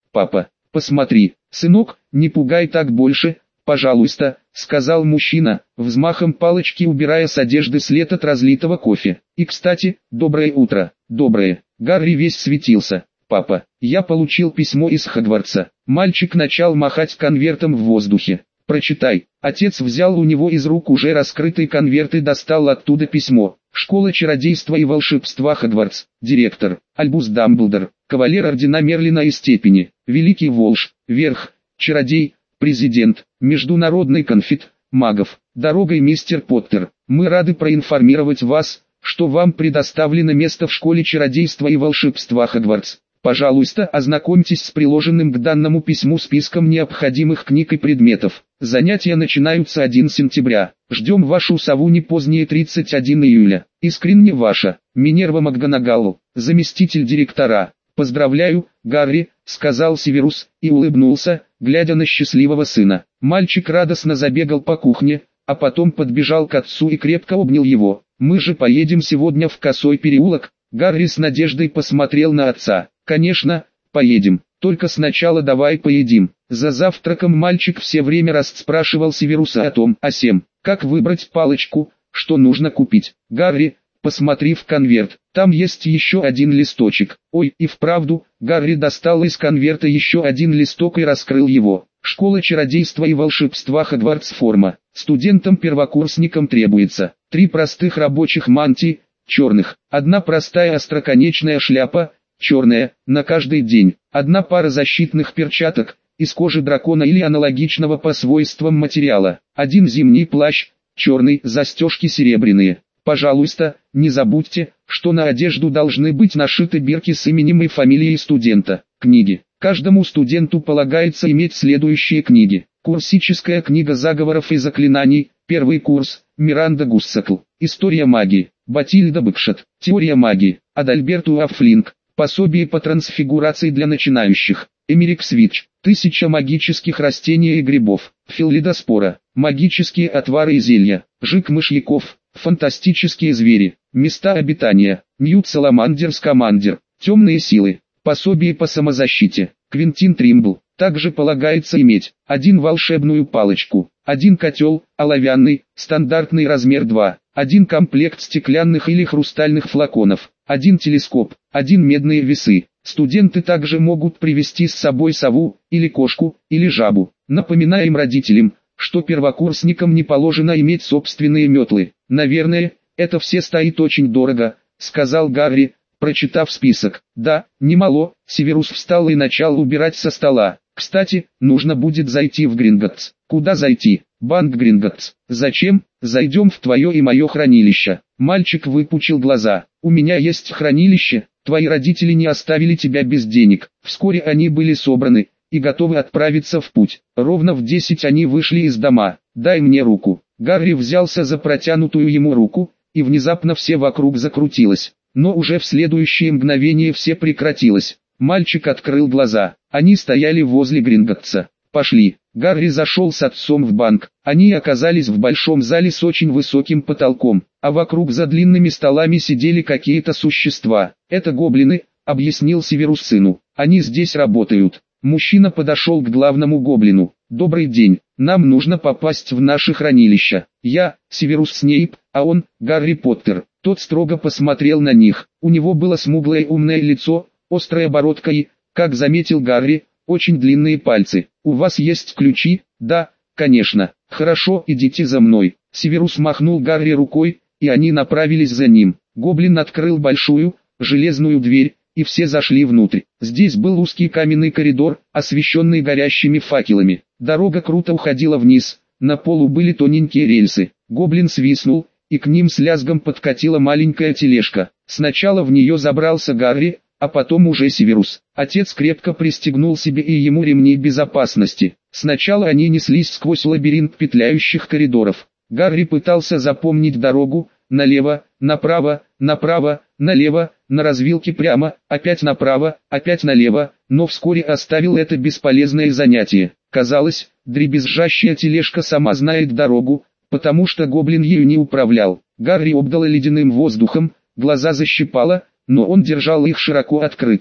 Папа, посмотри, сынок, не пугай так больше, пожалуйста, сказал мужчина, взмахом палочки убирая с одежды след от разлитого кофе. И кстати, доброе утро, доброе. Гарри весь светился. Папа, я получил письмо из Хогвартса. Мальчик начал махать конвертом в воздухе. Прочитай. Отец взял у него из рук уже раскрытый конверт и достал оттуда письмо. Школа чародейства и волшебства Хогвартс. Директор, Альбус Дамблдор, кавалер ордена Мерлина и степени, великий волшеб, верх, чародей, президент, международный конфет, магов. Дорогой, мистер Поттер, мы рады проинформировать вас, что вам предоставлено место в школе чародейства и волшебства Хогвартс. Пожалуйста, ознакомьтесь с приложенным к данному письму списком необходимых книг и предметов. Занятия начинаются 1 сентября. Ждем вашу сову не позднее 31 июля. Искренне ваша, Минерва МакГонагалл, заместитель директора. Поздравляю, Гарри, сказал Северус, и улыбнулся, глядя на счастливого сына. Мальчик радостно забегал по кухне, а потом подбежал к отцу и крепко обнял его. Мы же поедем сегодня в Косой переулок. Гарри с надеждой посмотрел на отца. Конечно, поедем, только сначала давай поедим. За завтраком мальчик все время расспрашивал Северуса о том, о сем, как выбрать палочку, что нужно купить. Гарри, посмотри в конверт, там есть еще один листочек. Ой, и вправду, Гарри достал из конверта еще один листок и раскрыл его. Школа чародейства и волшебства Хогвартс форма. Студентам-первокурсникам требуется 3 простых рабочих мантии, черных, 1 простая остроконечная шляпа, черная, на каждый день, 1 пара защитных перчаток, из кожи дракона или аналогичного по свойствам материала, 1 зимний плащ, черный, застежки серебряные. Пожалуйста, не забудьте, что на одежду должны быть нашиты бирки с именем и фамилией студента. Книги. Каждому студенту полагается иметь следующие книги. Курсическая книга заговоров и заклинаний, 1 курс, Миранда Гуссакл. История магии, Батильда Бэкшот. Теория магии, Адальберту Аффлинг. Пособие по трансфигурации для начинающих. Эмерик Свитч. 1000 магических растений и грибов. Филлидоспора. Магические отвары и зелья. Жик мышьяков. Фантастические звери. Места обитания. Ньют Саламандер Скамандер. Темные силы. Пособие по самозащите. Квентин Тримбл. Также полагается иметь 1 волшебную палочку, 1 котел, оловянный, стандартный размер 2, 1 комплект стеклянных или хрустальных флаконов, 1 телескоп, 1 медные весы. Студенты также могут привезти с собой сову, или кошку, или жабу. Напоминаем родителям, что первокурсникам не положено иметь собственные метлы. Наверное, это все стоит очень дорого, сказал Гарри, прочитав список. Да, немало. Северус встал и начал убирать со стола. Кстати, нужно будет зайти в Гринготтс. Куда зайти? Банк Гринготтс. Зачем? Зайдем в твое и мое хранилище. Мальчик выпучил глаза. У меня есть хранилище. Твои родители не оставили тебя без денег. Вскоре они были собраны и готовы отправиться в путь. Ровно в 10 они вышли из дома. Дай мне руку. Гарри взялся за протянутую ему руку, и внезапно все вокруг закрутилось. Но уже в следующее мгновение все прекратилось. Мальчик открыл глаза. Они стояли возле Гринготтса. Пошли. Гарри зашел с отцом в банк. Они оказались в большом зале с очень высоким потолком, а вокруг за длинными столами сидели какие-то существа. Это гоблины, объяснил Северус сыну. Они здесь работают. Мужчина подошел к главному гоблину. Добрый день. Нам нужно попасть в наше хранилище. Я, Северус Снейп, а он, Гарри Поттер. Тот строго посмотрел на них. У него было смуглое умное лицо, острая бородка и, как заметил Гарри, очень длинные пальцы. У вас есть ключи? Да, конечно. Хорошо, идите за мной. Северус махнул Гарри рукой, и они направились за ним. Гоблин открыл большую, железную дверь, и все зашли внутрь. Здесь был узкий каменный коридор, освещенный горящими факелами. Дорога круто уходила вниз, на полу были тоненькие рельсы. Гоблин свистнул, и к ним с лязгом подкатила маленькая тележка. Сначала в нее забрался Гарри, а потом уже Северус. Отец крепко пристегнул себе и ему ремни безопасности. Сначала они неслись сквозь лабиринт петляющих коридоров. Гарри пытался запомнить дорогу: налево, направо, направо, налево, на развилке прямо, опять направо, опять налево, но вскоре оставил это бесполезное занятие. Казалось, дребезжащая тележка сама знает дорогу, потому что гоблин ею не управлял. Гарри обдало ледяным воздухом, глаза защипало, но он держал их широко открытыми.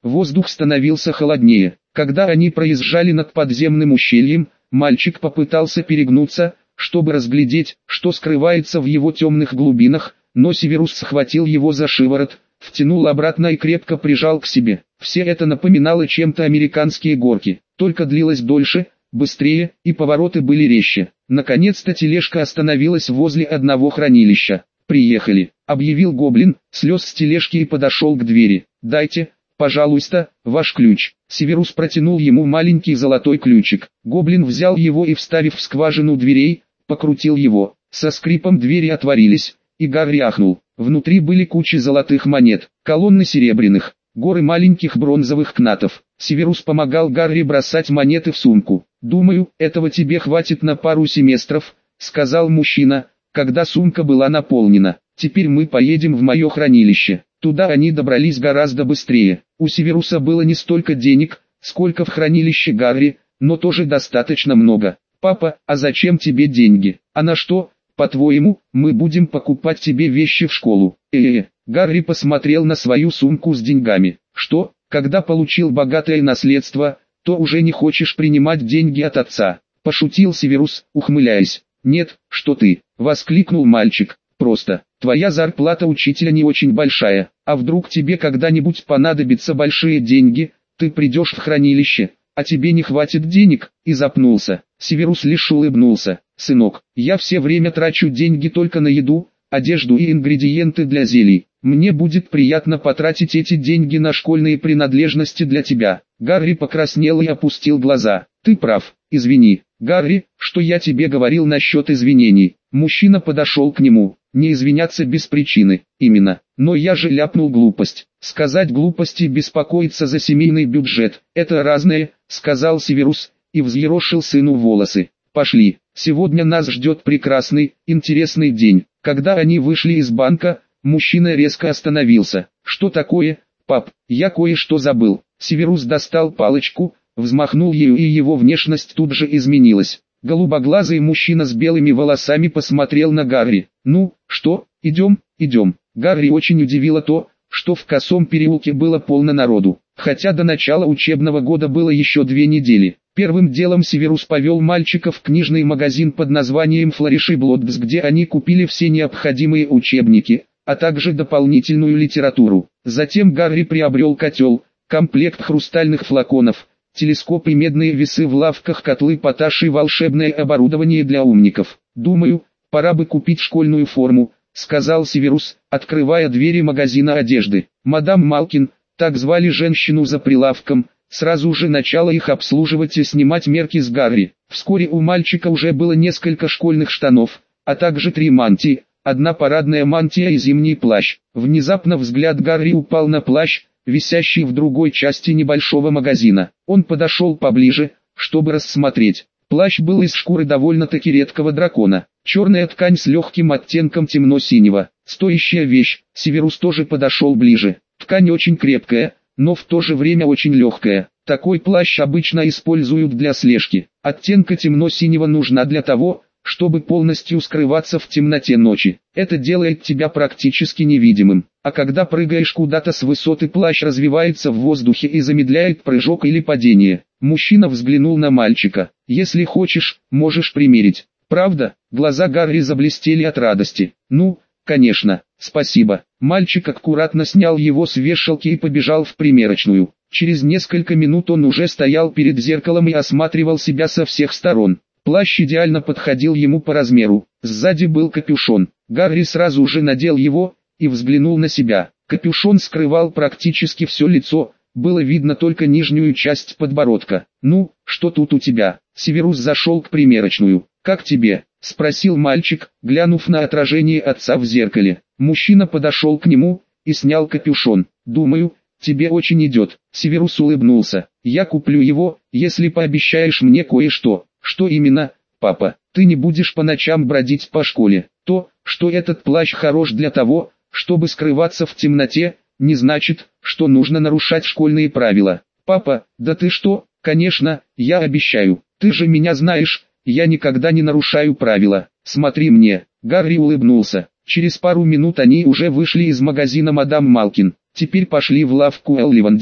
Воздух становился холоднее. Когда они проезжали над подземным ущельем, мальчик попытался перегнуться, чтобы разглядеть, что скрывается в его темных глубинах, но Северус схватил его за шиворот, втянул обратно и крепко прижал к себе. Все это напоминало чем-то американские горки, только длилось дольше, быстрее, и повороты были резче. Наконец-то тележка остановилась возле одного хранилища. «Приехали», — объявил гоблин, слез с тележки и подошел к двери. «Дайте, пожалуйста, ваш ключ». Северус протянул ему маленький золотой ключик. Гоблин взял его и, вставив в скважину дверей, покрутил его. Со скрипом двери отворились, и Гарри ахнул. Внутри были кучи золотых монет, колонны серебряных, горы маленьких бронзовых кнатов. Северус помогал Гарри бросать монеты в сумку. «Думаю, этого тебе хватит на пару семестров», — сказал мужчина, когда сумка была наполнена. «Теперь мы поедем в мое хранилище». Туда они добрались гораздо быстрее. У Северуса было не столько денег, сколько в хранилище Гарри, но тоже достаточно много. «Папа, а зачем тебе деньги? А на что, по-твоему, мы будем покупать тебе вещи в школу?» Гарри посмотрел на свою сумку с деньгами. «Что, когда получил богатое наследство, то уже не хочешь принимать деньги от отца?» Пошутил Северус, ухмыляясь. «Нет, что ты!» — воскликнул мальчик. «Просто, твоя зарплата учителя не очень большая, а вдруг тебе когда-нибудь понадобятся большие деньги, ты придешь в хранилище, а тебе не хватит денег», и запнулся. Северус лишь улыбнулся. «Сынок, я все время трачу деньги только на еду, одежду и ингредиенты для зелий. Мне будет приятно потратить эти деньги на школьные принадлежности для тебя». Гарри покраснел и опустил глаза. «Ты прав, извини, Гарри, что я тебе говорил насчет извинений». Мужчина подошел к нему. «Не извиняться без причины, именно. Но я же ляпнул глупость». «Сказать глупости и беспокоиться за семейный бюджет – это разное», – сказал Северус, и взъерошил сыну волосы. «Пошли, сегодня нас ждет прекрасный, интересный день». Когда они вышли из банка, мужчина резко остановился. «Что такое, пап? Я кое-что забыл». Северус достал палочку, взмахнул ею, и его внешность тут же изменилась. Голубоглазый мужчина с белыми волосами посмотрел на Гарри. «Ну, что, идем?» Гарри очень удивило то, что в Косом переулке было полно народу, хотя до начала учебного года было еще 2 недели. Первым делом Северус повел мальчиков в книжный магазин под названием Flourish Blocks, где они купили все необходимые учебники, а также дополнительную литературу. Затем Гарри приобрел котел, комплект хрустальных флаконов, телескоп и медные весы в лавках, котлы Поташ и волшебное оборудование для умников. «Думаю, пора бы купить школьную форму», — сказал Северус, открывая двери магазина одежды. Мадам Малкин, так звали женщину за прилавком, сразу же начала их обслуживать и снимать мерки с Гарри. Вскоре у мальчика уже было несколько школьных штанов, а также 3 мантии, 1 парадная мантия и зимний плащ. Внезапно взгляд Гарри упал на плащ, висящий в другой части небольшого магазина. Он подошел поближе, чтобы рассмотреть. Плащ был из шкуры довольно-таки редкого дракона. Черная ткань с легким оттенком темно-синего. Стоящая вещь. Северус тоже подошел ближе. Ткань очень крепкая, но в то же время очень легкая. Такой плащ обычно используют для слежки. Оттенка темно-синего нужна для того, чтобы полностью скрываться в темноте ночи. Это делает тебя практически невидимым. А когда прыгаешь куда-то с высоты, плащ развивается в воздухе и замедляет прыжок или падение. Мужчина взглянул на мальчика. «Если хочешь, можешь примерить». «Правда?» Глаза Гарри заблестели от радости. «Ну, конечно, спасибо». Мальчик аккуратно снял его с вешалки и побежал в примерочную. Через несколько минут он уже стоял перед зеркалом и осматривал себя со всех сторон. Плащ идеально подходил ему по размеру. Сзади был капюшон. Гарри сразу же надел его и взглянул на себя. Капюшон скрывал практически все лицо, было видно только нижнюю часть подбородка. «Ну, что тут у тебя?» Северус зашел к примерочную. «Как тебе?» — спросил мальчик, глянув на отражение отца в зеркале. Мужчина подошел к нему и снял капюшон. «Думаю, тебе очень идет». Северус улыбнулся. «Я куплю его, если пообещаешь мне кое-что». «Что именно, папа? Ты не будешь по ночам бродить по школе. То, что этот плащ хорош для того, чтобы скрываться в темноте, не значит, что нужно нарушать школьные правила». «Папа, да ты что? Конечно, я обещаю. Ты же меня знаешь, я никогда не нарушаю правила. Смотри мне». Гарри улыбнулся. Через пару минут они уже вышли из магазина мадам Малкин. «Теперь пошли в лавку Элливандера.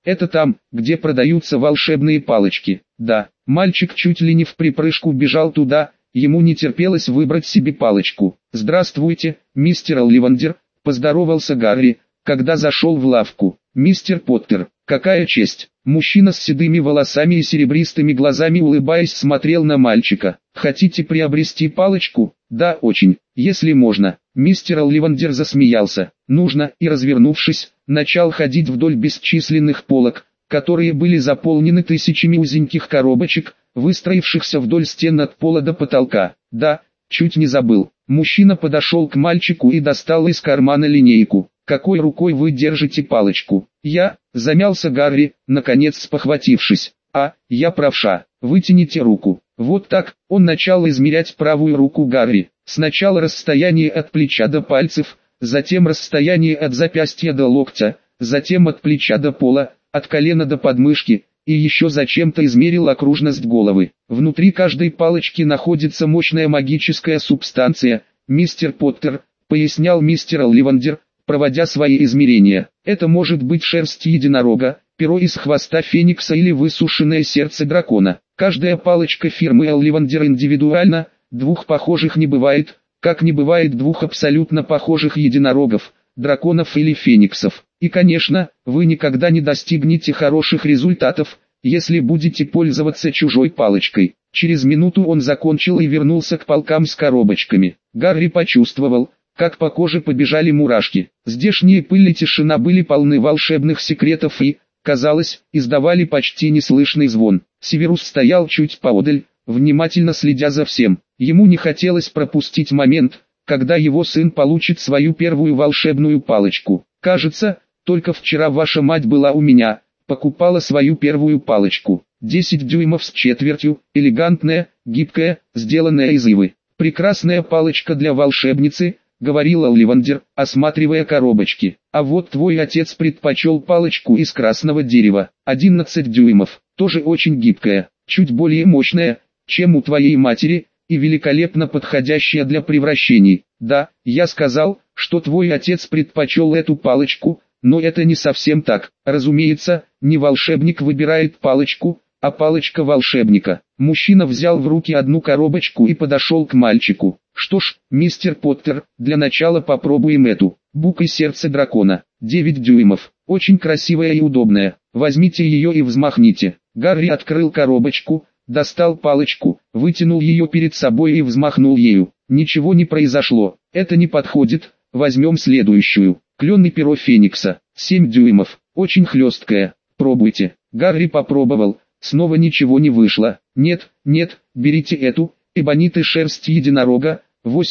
Это там, где продаются волшебные палочки. Да, мальчик чуть ли не вприпрыжку бежал туда, ему не терпелось выбрать себе палочку. «Здравствуйте, мистер Олливандер», — поздоровался Гарри, когда зашел в лавку. «Мистер Поттер, какая честь!» Мужчина с седыми волосами и серебристыми глазами, улыбаясь, смотрел на мальчика. «Хотите приобрести палочку?» «Да, очень, если можно». Мистер Олливандер засмеялся. «Нужно», и, развернувшись, начал ходить вдоль бесчисленных полок, которые были заполнены тысячами узеньких коробочек, выстроившихся вдоль стен от пола до потолка. «Да, чуть не забыл». Мужчина подошел к мальчику и достал из кармана линейку. «Какой рукой вы держите палочку?» «Я», — замялся Гарри, наконец спохватившись. «Я правша. Вытяните руку». Вот так, он начал измерять правую руку Гарри. Сначала расстояние от плеча до пальцев, затем расстояние от запястья до локтя, затем от плеча до пола, от колена до подмышки, и еще зачем-то измерил окружность головы. «Внутри каждой палочки находится мощная магическая субстанция, мистер Поттер», — пояснял мистер Олливандер, проводя свои измерения. «Это может быть шерсть единорога, перо из хвоста феникса или высушенное сердце дракона. Каждая палочка фирмы Олливандер индивидуальна, двух похожих не бывает, как не бывает двух абсолютно похожих единорогов, драконов или фениксов. И конечно, вы никогда не достигнете хороших результатов, если будете пользоваться чужой палочкой». Через минуту он закончил и вернулся к полкам с коробочками. Гарри почувствовал, как по коже побежали мурашки. Здешние пыль и тишина были полны волшебных секретов и, казалось, издавали почти неслышный звон. Северус стоял чуть поодаль, внимательно следя за всем. Ему не хотелось пропустить момент, когда его сын получит свою первую волшебную палочку. «Кажется, только вчера ваша мать была у меня, покупала свою первую палочку. 10 дюймов с четвертью, элегантная, гибкая, сделанная из ивы. Прекрасная палочка для волшебницы», — говорил Олливандер, осматривая коробочки. «А вот твой отец предпочел палочку из красного дерева, 11 дюймов, тоже очень гибкая, чуть более мощная, чем у твоей матери, и великолепно подходящая для превращений. Да, я сказал, что твой отец предпочел эту палочку, но это не совсем так. Разумеется, не волшебник выбирает палочку, а палочка волшебника». Мужчина взял в руки одну коробочку и подошел к мальчику. «Что ж, мистер Поттер, для начала попробуем эту. Бук и сердце дракона. 9 дюймов. Очень красивая и удобная. Возьмите ее и взмахните». Гарри открыл коробочку, достал палочку, вытянул ее перед собой и взмахнул ею. Ничего не произошло. «Это не подходит, возьмем следующую. Клен и перо феникса. 7 дюймов. Очень хлесткая. Пробуйте». Гарри попробовал. Снова ничего не вышло. «Нет, нет, берите эту, эбонит и шерсть единорога,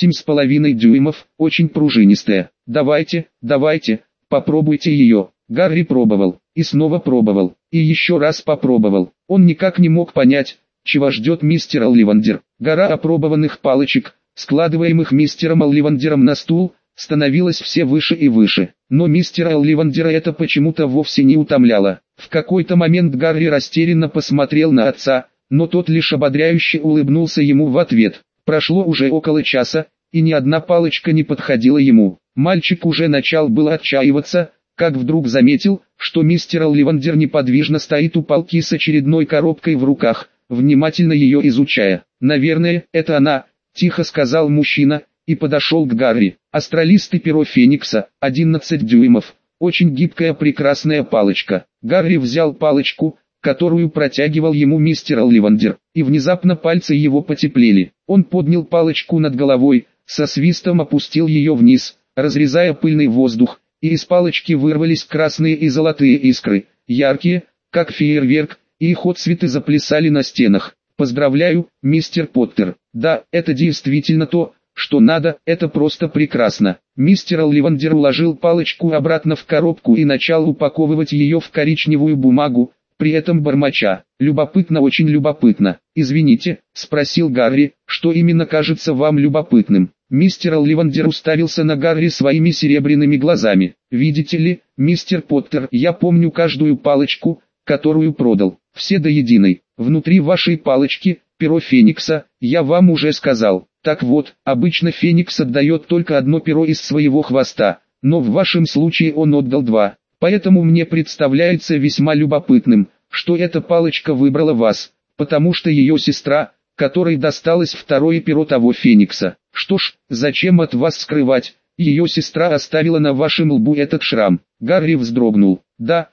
8,5 дюймов, очень пружинистая. Давайте, попробуйте ее». Гарри пробовал, и снова пробовал, и еще раз попробовал. Он никак не мог понять, чего ждет мистер Олливандер. Гора опробованных палочек, складываемых мистером Олливандером на стул, становилась все выше и выше. Но мистера Олливандера это почему-то вовсе не утомляло. В какой-то момент Гарри растерянно посмотрел на отца, но тот лишь ободряюще улыбнулся ему в ответ. Прошло уже около часа, и ни одна палочка не подходила ему. Мальчик уже начал было отчаиваться, как вдруг заметил, что мистер Олливандер неподвижно стоит у полки с очередной коробкой в руках, внимательно ее изучая. «Наверное, это она», — тихо сказал мужчина, и подошел к Гарри. «Астролист перо феникса, 11 дюймов. Очень гибкая прекрасная палочка». Гарри взял палочку, которую протягивал ему мистер Олливандер, и внезапно пальцы его потеплели. Он поднял палочку над головой, со свистом опустил ее вниз, разрезая пыльный воздух, и из палочки вырвались красные и золотые искры, яркие, как фейерверк, и их отцветы заплясали на стенах. «Поздравляю, мистер Поттер. Да, это действительно то, что надо, это просто прекрасно». Мистер Олливандер уложил палочку обратно в коробку и начал упаковывать ее в коричневую бумагу, при этом бормоча. «Любопытно, очень любопытно». «Извините», — спросил Гарри, — «что именно кажется вам любопытным?» Мистер Олливандер уставился на Гарри своими серебряными глазами. «Видите ли, мистер Поттер, я помню каждую палочку, которую продал, все до единой. Внутри вашей палочки, перо феникса, я вам уже сказал. Так вот, обычно феникс отдает только одно перо из своего хвоста, но в вашем случае он отдал два. Поэтому мне представляется весьма любопытным, что эта палочка выбрала вас, потому что ее сестра, которой досталось второе перо того феникса. Что ж, зачем от вас скрывать, ее сестра оставила на вашем лбу этот шрам. Гарри вздрогнул. Да,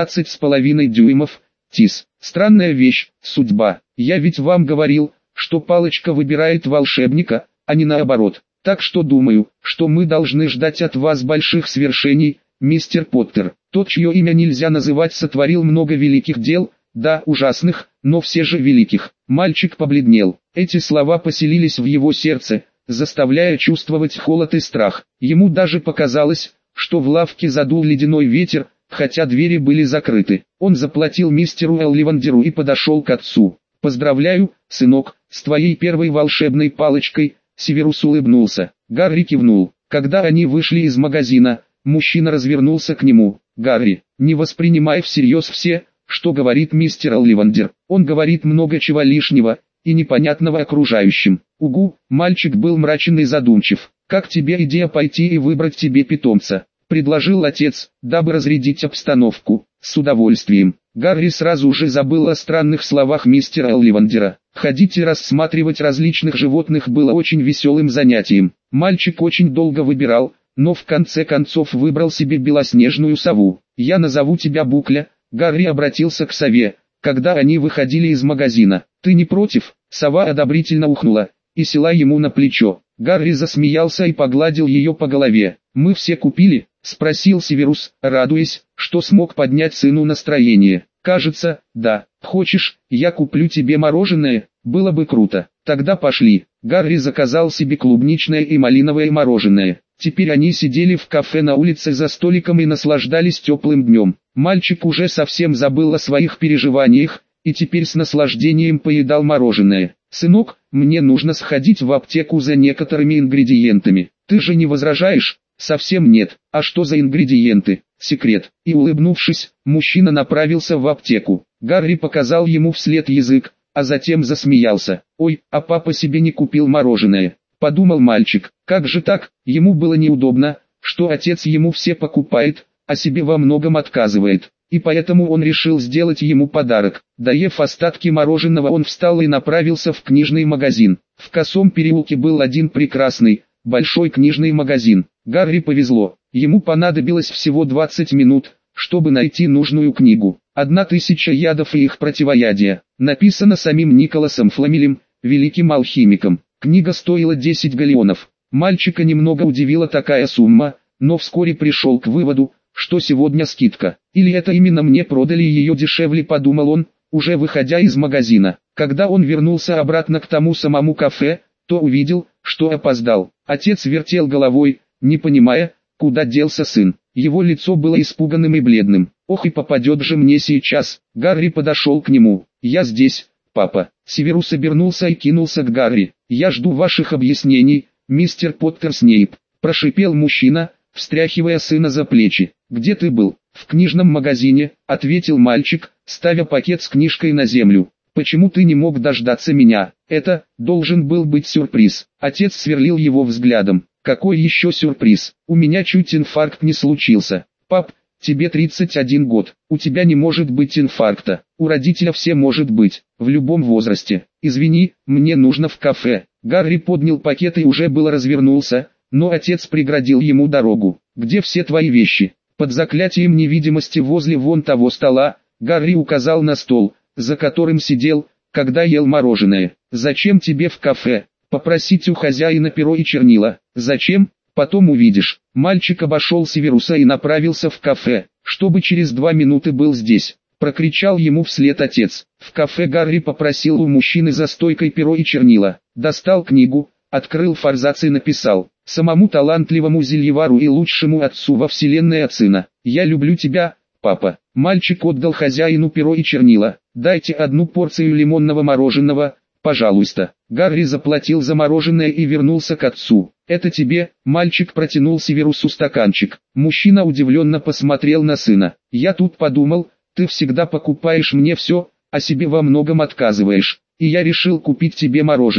13,5 дюймов, Тис. Странная вещь, судьба. Я ведь вам говорил, что палочка выбирает волшебника, а не наоборот. Так что думаю, что мы должны ждать от вас больших свершений, мистер Поттер. Тот, чье имя нельзя называть, сотворил много великих дел, да, ужасных, но все же великих. Мальчик побледнел. Эти слова поселились в его сердце, заставляя чувствовать холод и страх. Ему даже показалось, что в лавке задул ледяной ветер, хотя двери были закрыты. Он заплатил мистеру Олливандеру и подошел к отцу. «Поздравляю, сынок, с твоей первой волшебной палочкой», — Северус улыбнулся. Гарри кивнул. Когда они вышли из магазина, мужчина развернулся к нему. «Гарри, не воспринимай всерьез все, что говорит мистер Олливандер. Он говорит много чего лишнего и непонятного окружающим». «Угу», мальчик был мрачен и задумчив. «Как тебе идея пойти и выбрать тебе питомца?» — предложил отец, дабы разрядить обстановку. «С удовольствием». Гарри сразу же забыл о странных словах мистера Олливандера. Ходить и рассматривать различных животных было очень веселым занятием. Мальчик очень долго выбирал, но в конце концов выбрал себе белоснежную сову. «Я назову тебя Букля», — Гарри обратился к сове, когда они выходили из магазина. «Ты не против?» Сова одобрительно ухнула и села ему на плечо. Гарри засмеялся и погладил ее по голове. «Мы все купили?» — спросил Северус, радуясь, что смог поднять сыну настроение. «Кажется, да. Хочешь, я куплю тебе мороженое? Было бы круто. Тогда пошли». Гарри заказал себе клубничное и малиновое мороженое. Теперь они сидели в кафе на улице за столиком и наслаждались теплым днем. Мальчик уже совсем забыл о своих переживаниях, и теперь с наслаждением поедал мороженое. «Сынок, мне нужно сходить в аптеку за некоторыми ингредиентами. Ты же не возражаешь?» «Совсем нет. А что за ингредиенты?» «Секрет». И улыбнувшись, мужчина направился в аптеку. Гарри показал ему вслед язык, а затем засмеялся. «Ой, а папа себе не купил мороженое», — подумал мальчик. Как же так? Ему было неудобно, что отец ему все покупает, а себе во многом отказывает. И поэтому он решил сделать ему подарок. Доев остатки мороженого, он встал и направился в книжный магазин. В Косом переулке был один прекрасный, большой книжный магазин. Гарри повезло. Ему понадобилось всего 20 минут, чтобы найти нужную книгу. 1000 ядов и их противоядия. Написано самим Николасом Фламелем, великим алхимиком. Книга стоила 10 галлеонов. Мальчика немного удивила такая сумма, но вскоре пришел к выводу, что сегодня скидка. Или это именно мне продали ее дешевле, подумал он, уже выходя из магазина. Когда он вернулся обратно к тому самому кафе, то увидел, что опоздал. Отец вертел головой, не понимая, куда делся сын. Его лицо было испуганным и бледным. «Ох, и попадет же мне сейчас!» Гарри подошел к нему. «Я здесь, папа». Северус обернулся и кинулся к Гарри. «Я жду ваших объяснений, мистер Поттер Снейп», – прошипел мужчина, встряхивая сына за плечи. «Где ты был?» «В книжном магазине», – ответил мальчик, ставя пакет с книжкой на землю. «Почему ты не мог дождаться меня? Это должен был быть сюрприз». Отец сверлил его взглядом. «Какой еще сюрприз? У меня чуть инфаркт не случился». «Пап, тебе 31 год, у тебя не может быть инфаркта. У родителя все может быть, в любом возрасте. Извини, мне нужно в кафе». Гарри поднял пакет и уже было развернулся, но отец преградил ему дорогу. «Где все твои вещи?» «Под заклятием невидимости возле вон того стола», Гарри указал на стол, за которым сидел, когда ел мороженое. «Зачем тебе в кафе?» «Попросить у хозяина перо и чернила». «Зачем? Потом увидишь». Мальчик обошел Северуса и направился в кафе, чтобы через 2 минуты был здесь. Прокричал ему вслед отец. В кафе Гарри попросил у мужчины за стойкой перо и чернила. Достал книгу, открыл форзац и написал: «Самому талантливому зельевару и лучшему отцу во вселенной от сына. Я люблю тебя, папа». Мальчик отдал хозяину перо и чернила. «Дайте 1 порцию лимонного мороженого, пожалуйста». Гарри заплатил за мороженое и вернулся к отцу. «Это тебе», мальчик протянул Северусу стаканчик. Мужчина удивленно посмотрел на сына. «Я тут подумал, ты всегда покупаешь мне все, а себе во многом отказываешь, и я решил купить тебе мороженое».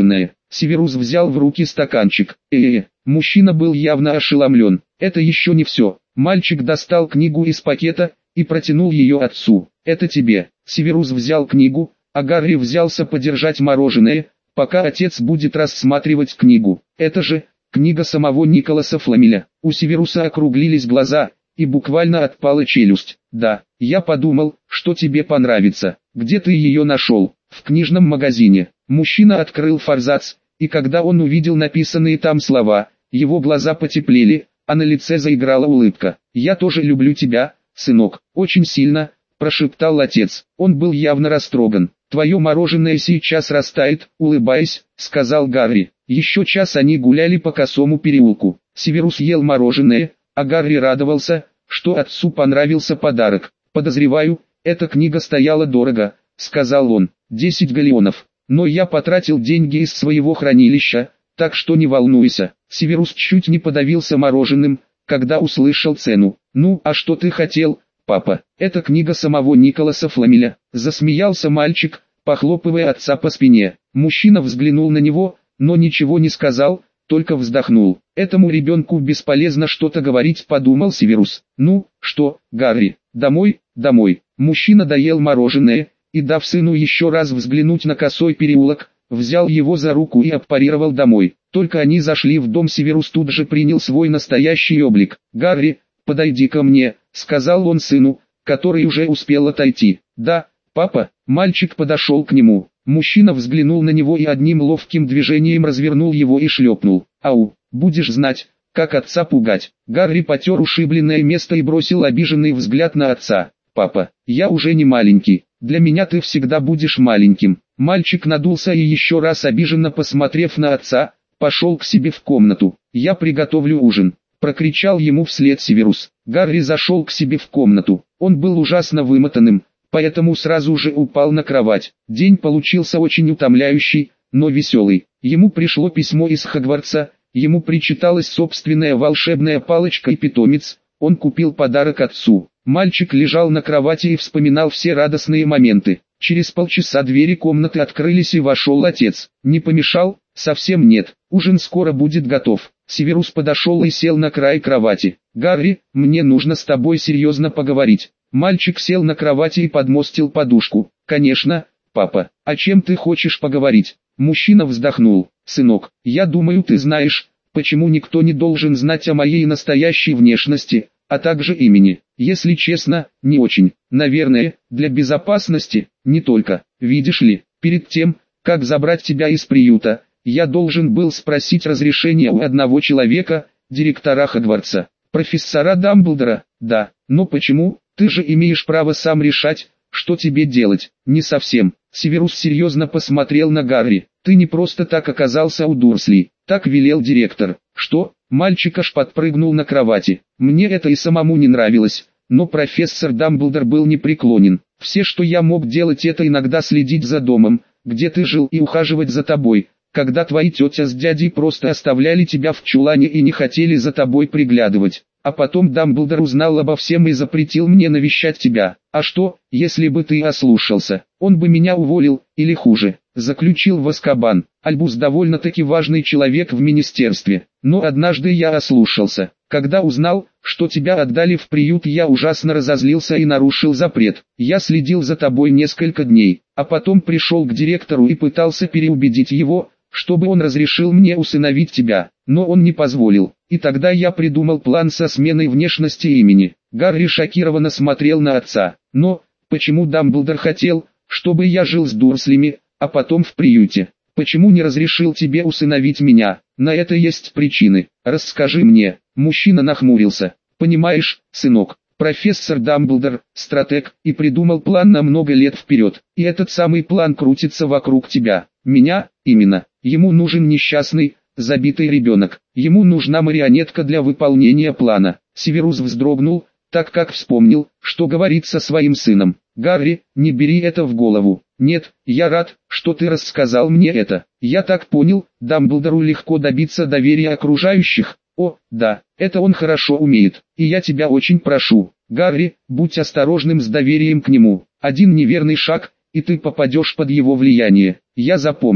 Северус взял в руки стаканчик. Мужчина был явно ошеломлен. Это еще не все. Мальчик достал книгу из пакета и протянул ее отцу. Это тебе. Северус взял книгу, а Гарри взялся подержать мороженое, пока отец будет рассматривать книгу. Это же книга самого Николаса Фламеля. У Северуса округлились глаза, и буквально отпала челюсть. Да, я подумал, что тебе понравится. Где ты ее нашел? В книжном магазине. Мужчина открыл форзац, и когда он увидел написанные там слова, его глаза потеплели, а на лице заиграла улыбка. «Я тоже люблю тебя, сынок, очень сильно», – прошептал отец. Он был явно растроган. «Твое мороженое сейчас растает», – улыбаясь, сказал Гарри. Еще час они гуляли по косому переулку. Северус ел мороженое, а Гарри радовался, что отцу понравился подарок. «Подозреваю, эта книга стояла дорого», – сказал он. 10 галеонов. Но я потратил деньги из своего хранилища, так что не волнуйся. Северус чуть не подавился мороженым, когда услышал цену. «Ну, а что ты хотел, папа? Это книга самого Николаса Фламеля», – засмеялся мальчик, похлопывая отца по спине. Мужчина взглянул на него, но ничего не сказал, только вздохнул. «Этому ребенку бесполезно что-то говорить», – подумал Северус. «Ну, что, Гарри, домой, домой». Мужчина доел мороженое и, дав сыну еще раз взглянуть на косой переулок, взял его за руку и отпарировал домой. Только они зашли в дом, Северус тут же принял свой настоящий облик. «Гарри, подойди ко мне», — сказал он сыну, который уже успел отойти. «Да, папа». Мальчик подошел к нему. Мужчина взглянул на него и одним ловким движением развернул его и шлепнул. «Ау, будешь знать, как отца пугать». Гарри потер ушибленное место и бросил обиженный взгляд на отца. «Папа, я уже не маленький. Для меня ты всегда будешь маленьким». Мальчик надулся и еще раз обиженно посмотрев на отца, пошел к себе в комнату. «Я приготовлю ужин», — прокричал ему вслед Северус. Гарри зашел к себе в комнату. Он был ужасно вымотанным, поэтому сразу же упал на кровать. День получился очень утомляющий, но веселый. Ему пришло письмо из Хогвартса, ему причиталась собственная волшебная палочка и питомец, он купил подарок отцу. Мальчик лежал на кровати и вспоминал все радостные моменты. Через полчаса двери комнаты открылись и вошел отец. «Не помешал?» «Совсем нет, ужин скоро будет готов». Северус подошел и сел на край кровати. «Гарри, мне нужно с тобой серьезно поговорить». Мальчик сел на кровати и подмостил подушку. «Конечно, папа, о чем ты хочешь поговорить?» Мужчина вздохнул. «Сынок, я думаю, ты знаешь, почему никто не должен знать о моей настоящей внешности, а также имени. Если честно, не очень. Наверное, для безопасности, не только. Видишь ли, перед тем, как забрать тебя из приюта, я должен был спросить разрешение у одного человека, директора Хогвартса, профессора Дамблдора». «Да, но почему? Ты же имеешь право сам решать, что тебе делать». «Не совсем». Северус серьезно посмотрел на Гарри. «Ты не просто так оказался у Дурсли, так велел директор». «Что?» Мальчик аж подпрыгнул на кровати. «Мне это и самому не нравилось, но профессор Дамблдор был непреклонен. Все, что я мог делать, это иногда следить за домом, где ты жил, и ухаживать за тобой, когда твои тетя с дядей просто оставляли тебя в чулане и не хотели за тобой приглядывать. А потом Дамблдор узнал обо всем и запретил мне навещать тебя. А что, если бы ты ослушался? Он бы меня уволил, или хуже, заключил в Азкабан». Альбус довольно-таки важный человек в министерстве. «Но однажды я ослушался. Когда узнал, что тебя отдали в приют, я ужасно разозлился и нарушил запрет. Я следил за тобой несколько дней, а потом пришел к директору и пытался переубедить его, чтобы он разрешил мне усыновить тебя, но он не позволил. И тогда я придумал план со сменой внешности и имени». Гарри шокированно смотрел на отца. «Но, почему Дамблдор хотел, чтобы я жил с Дурслями, а потом в приюте? Почему не разрешил тебе усыновить меня? На это есть причины. Расскажи мне». Мужчина нахмурился. «Понимаешь, сынок, профессор Дамблдор – стратег и придумал план на много лет вперед. И этот самый план крутится вокруг тебя. Меня, именно. Ему нужен несчастный, забитый ребенок. Ему нужна марионетка для выполнения плана». Северус вздрогнул, так как вспомнил, что говорит со своим сыном. «Гарри, не бери это в голову. Нет, я рад, что ты рассказал мне это. Я так понял, Дамблдору легко добиться доверия окружающих. О, да, это он хорошо умеет. И я тебя очень прошу, Гарри, будь осторожным с доверием к нему. Один неверный шаг, и ты попадешь под его влияние». «Я запомнил».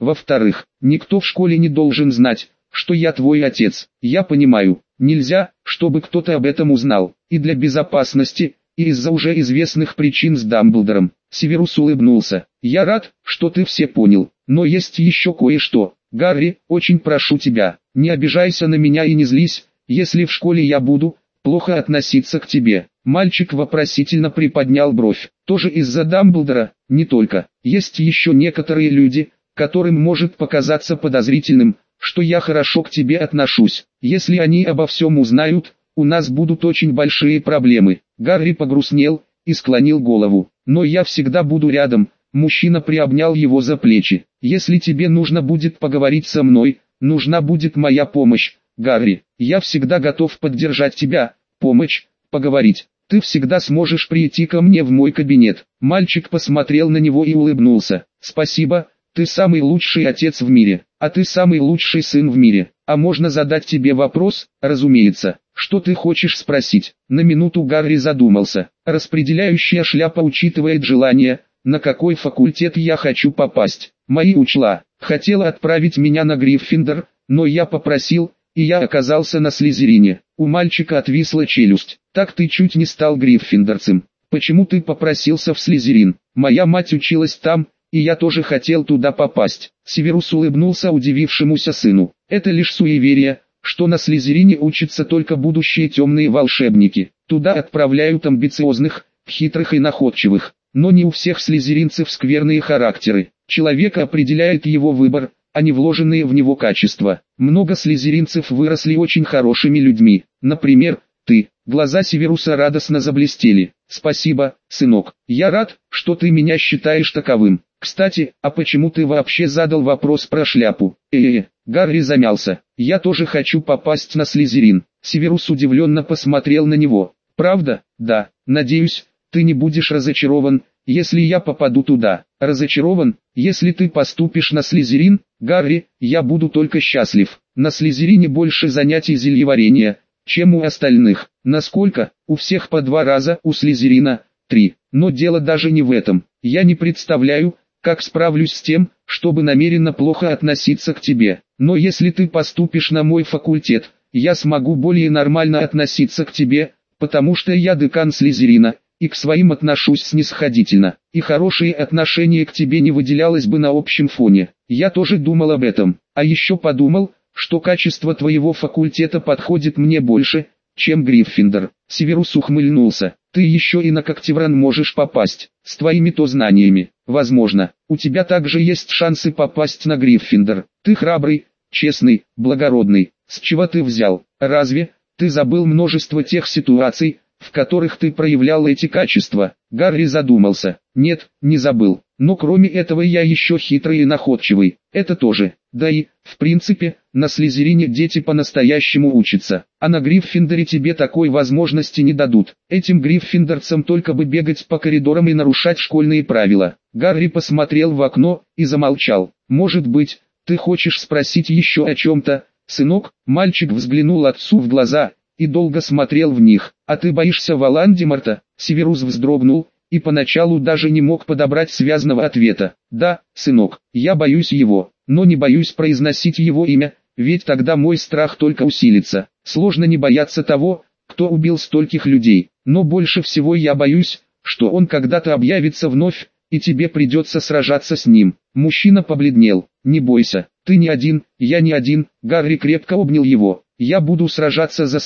Во-вторых, никто в школе не должен знать, что я твой отец. Я понимаю, нельзя, чтобы кто-то об этом узнал. И для безопасности, и из-за уже известных причин с Дамблдором. Северус улыбнулся. Я рад, что ты все понял. Но есть еще кое-что. Гарри, очень прошу тебя, не обижайся на меня и не злись, если в школе я буду плохо относиться к тебе. Мальчик вопросительно приподнял бровь. Тоже из-за Дамблдора? Не только. Есть еще некоторые люди, которым может показаться подозрительным, что я хорошо к тебе отношусь. Если они обо всем узнают, у нас будут очень большие проблемы. Гарри погрустнел и склонил голову. Но я всегда буду рядом. Мужчина приобнял его за плечи. Если тебе нужно будет поговорить со мной, нужна будет моя помощь, Гарри. Я всегда готов поддержать тебя. Помочь, поговорить. Ты всегда сможешь прийти ко мне в мой кабинет. Мальчик посмотрел на него и улыбнулся. Спасибо, ты самый лучший отец в мире, а ты самый лучший сын в мире. А можно задать тебе вопрос? Разумеется. Что ты хочешь спросить? На минуту Гарри задумался. Распределяющая шляпа учитывает желание, на какой факультет я хочу попасть. Мои учла. Хотела отправить меня на Гриффиндор, но я попросил, и я оказался на Слизерине. У мальчика отвисла челюсть. Так ты чуть не стал гриффиндорцем. Почему ты попросился в Слизерин? Моя мать училась там, и я тоже хотел туда попасть. Северус улыбнулся удивившемуся сыну. Это лишь суеверие, что на Слизерине учатся только будущие темные волшебники. Туда отправляют амбициозных, хитрых и находчивых. Но не у всех слизеринцев скверные характеры. Человека определяет его выбор, а не вложенные в него качества. Много слизеринцев выросли очень хорошими людьми. Например, ты. Глаза Северуса радостно заблестели. Спасибо, сынок. Я рад, что ты меня считаешь таковым. Кстати, а почему ты вообще задал вопрос про шляпу? Гарри замялся. Я тоже хочу попасть на Слизерин. Северус удивленно посмотрел на него. Правда? Да. Надеюсь, ты не будешь разочарован, если я попаду туда. Разочарован, если ты поступишь на Слизерин? Гарри, я буду только счастлив. На Слизерине больше занятий зельеварения, чем у остальных. Насколько? У всех по 2 раза, у Слизерина 3. Но дело даже не в этом. Я не представляю, как справлюсь с тем, чтобы намеренно плохо относиться к тебе. Но если ты поступишь на мой факультет, я смогу более нормально относиться к тебе, потому что я декан Слизерина, и к своим отношусь снисходительно, и хорошее отношение к тебе не выделялось бы на общем фоне. Я тоже думал об этом, а еще подумал, что качество твоего факультета подходит мне больше, чем Гриффиндор. Северус ухмыльнулся. Ты еще и на Когтевран можешь попасть, с твоими-то знаниями. Возможно, у тебя также есть шансы попасть на Гриффиндор. Ты храбрый, честный, благородный. С чего ты взял? Разве ты забыл множество тех ситуаций, в которых ты проявлял эти качества? Гарри задумался. Нет, не забыл. Но кроме этого я еще хитрый и находчивый. Это тоже. Да и, в принципе, на Слизерине дети по-настоящему учатся. А на Гриффиндоре тебе такой возможности не дадут. Этим гриффиндорцам только бы бегать по коридорам и нарушать школьные правила. Гарри посмотрел в окно и замолчал. Может быть, ты хочешь спросить еще о чем-то, сынок? Мальчик взглянул отцу в глаза и долго смотрел в них. А ты боишься Волан-де-Морта? Северус вздрогнул и поначалу даже не мог подобрать связного ответа. Да, сынок, я боюсь его, но не боюсь произносить его имя, ведь тогда мой страх только усилится. Сложно не бояться того, кто убил стольких людей, но больше всего я боюсь, что он когда-то объявится вновь, и тебе придется сражаться с ним. Мужчина побледнел. Не бойся, ты не один, я не один. Гарри крепко обнял его. Я буду сражаться за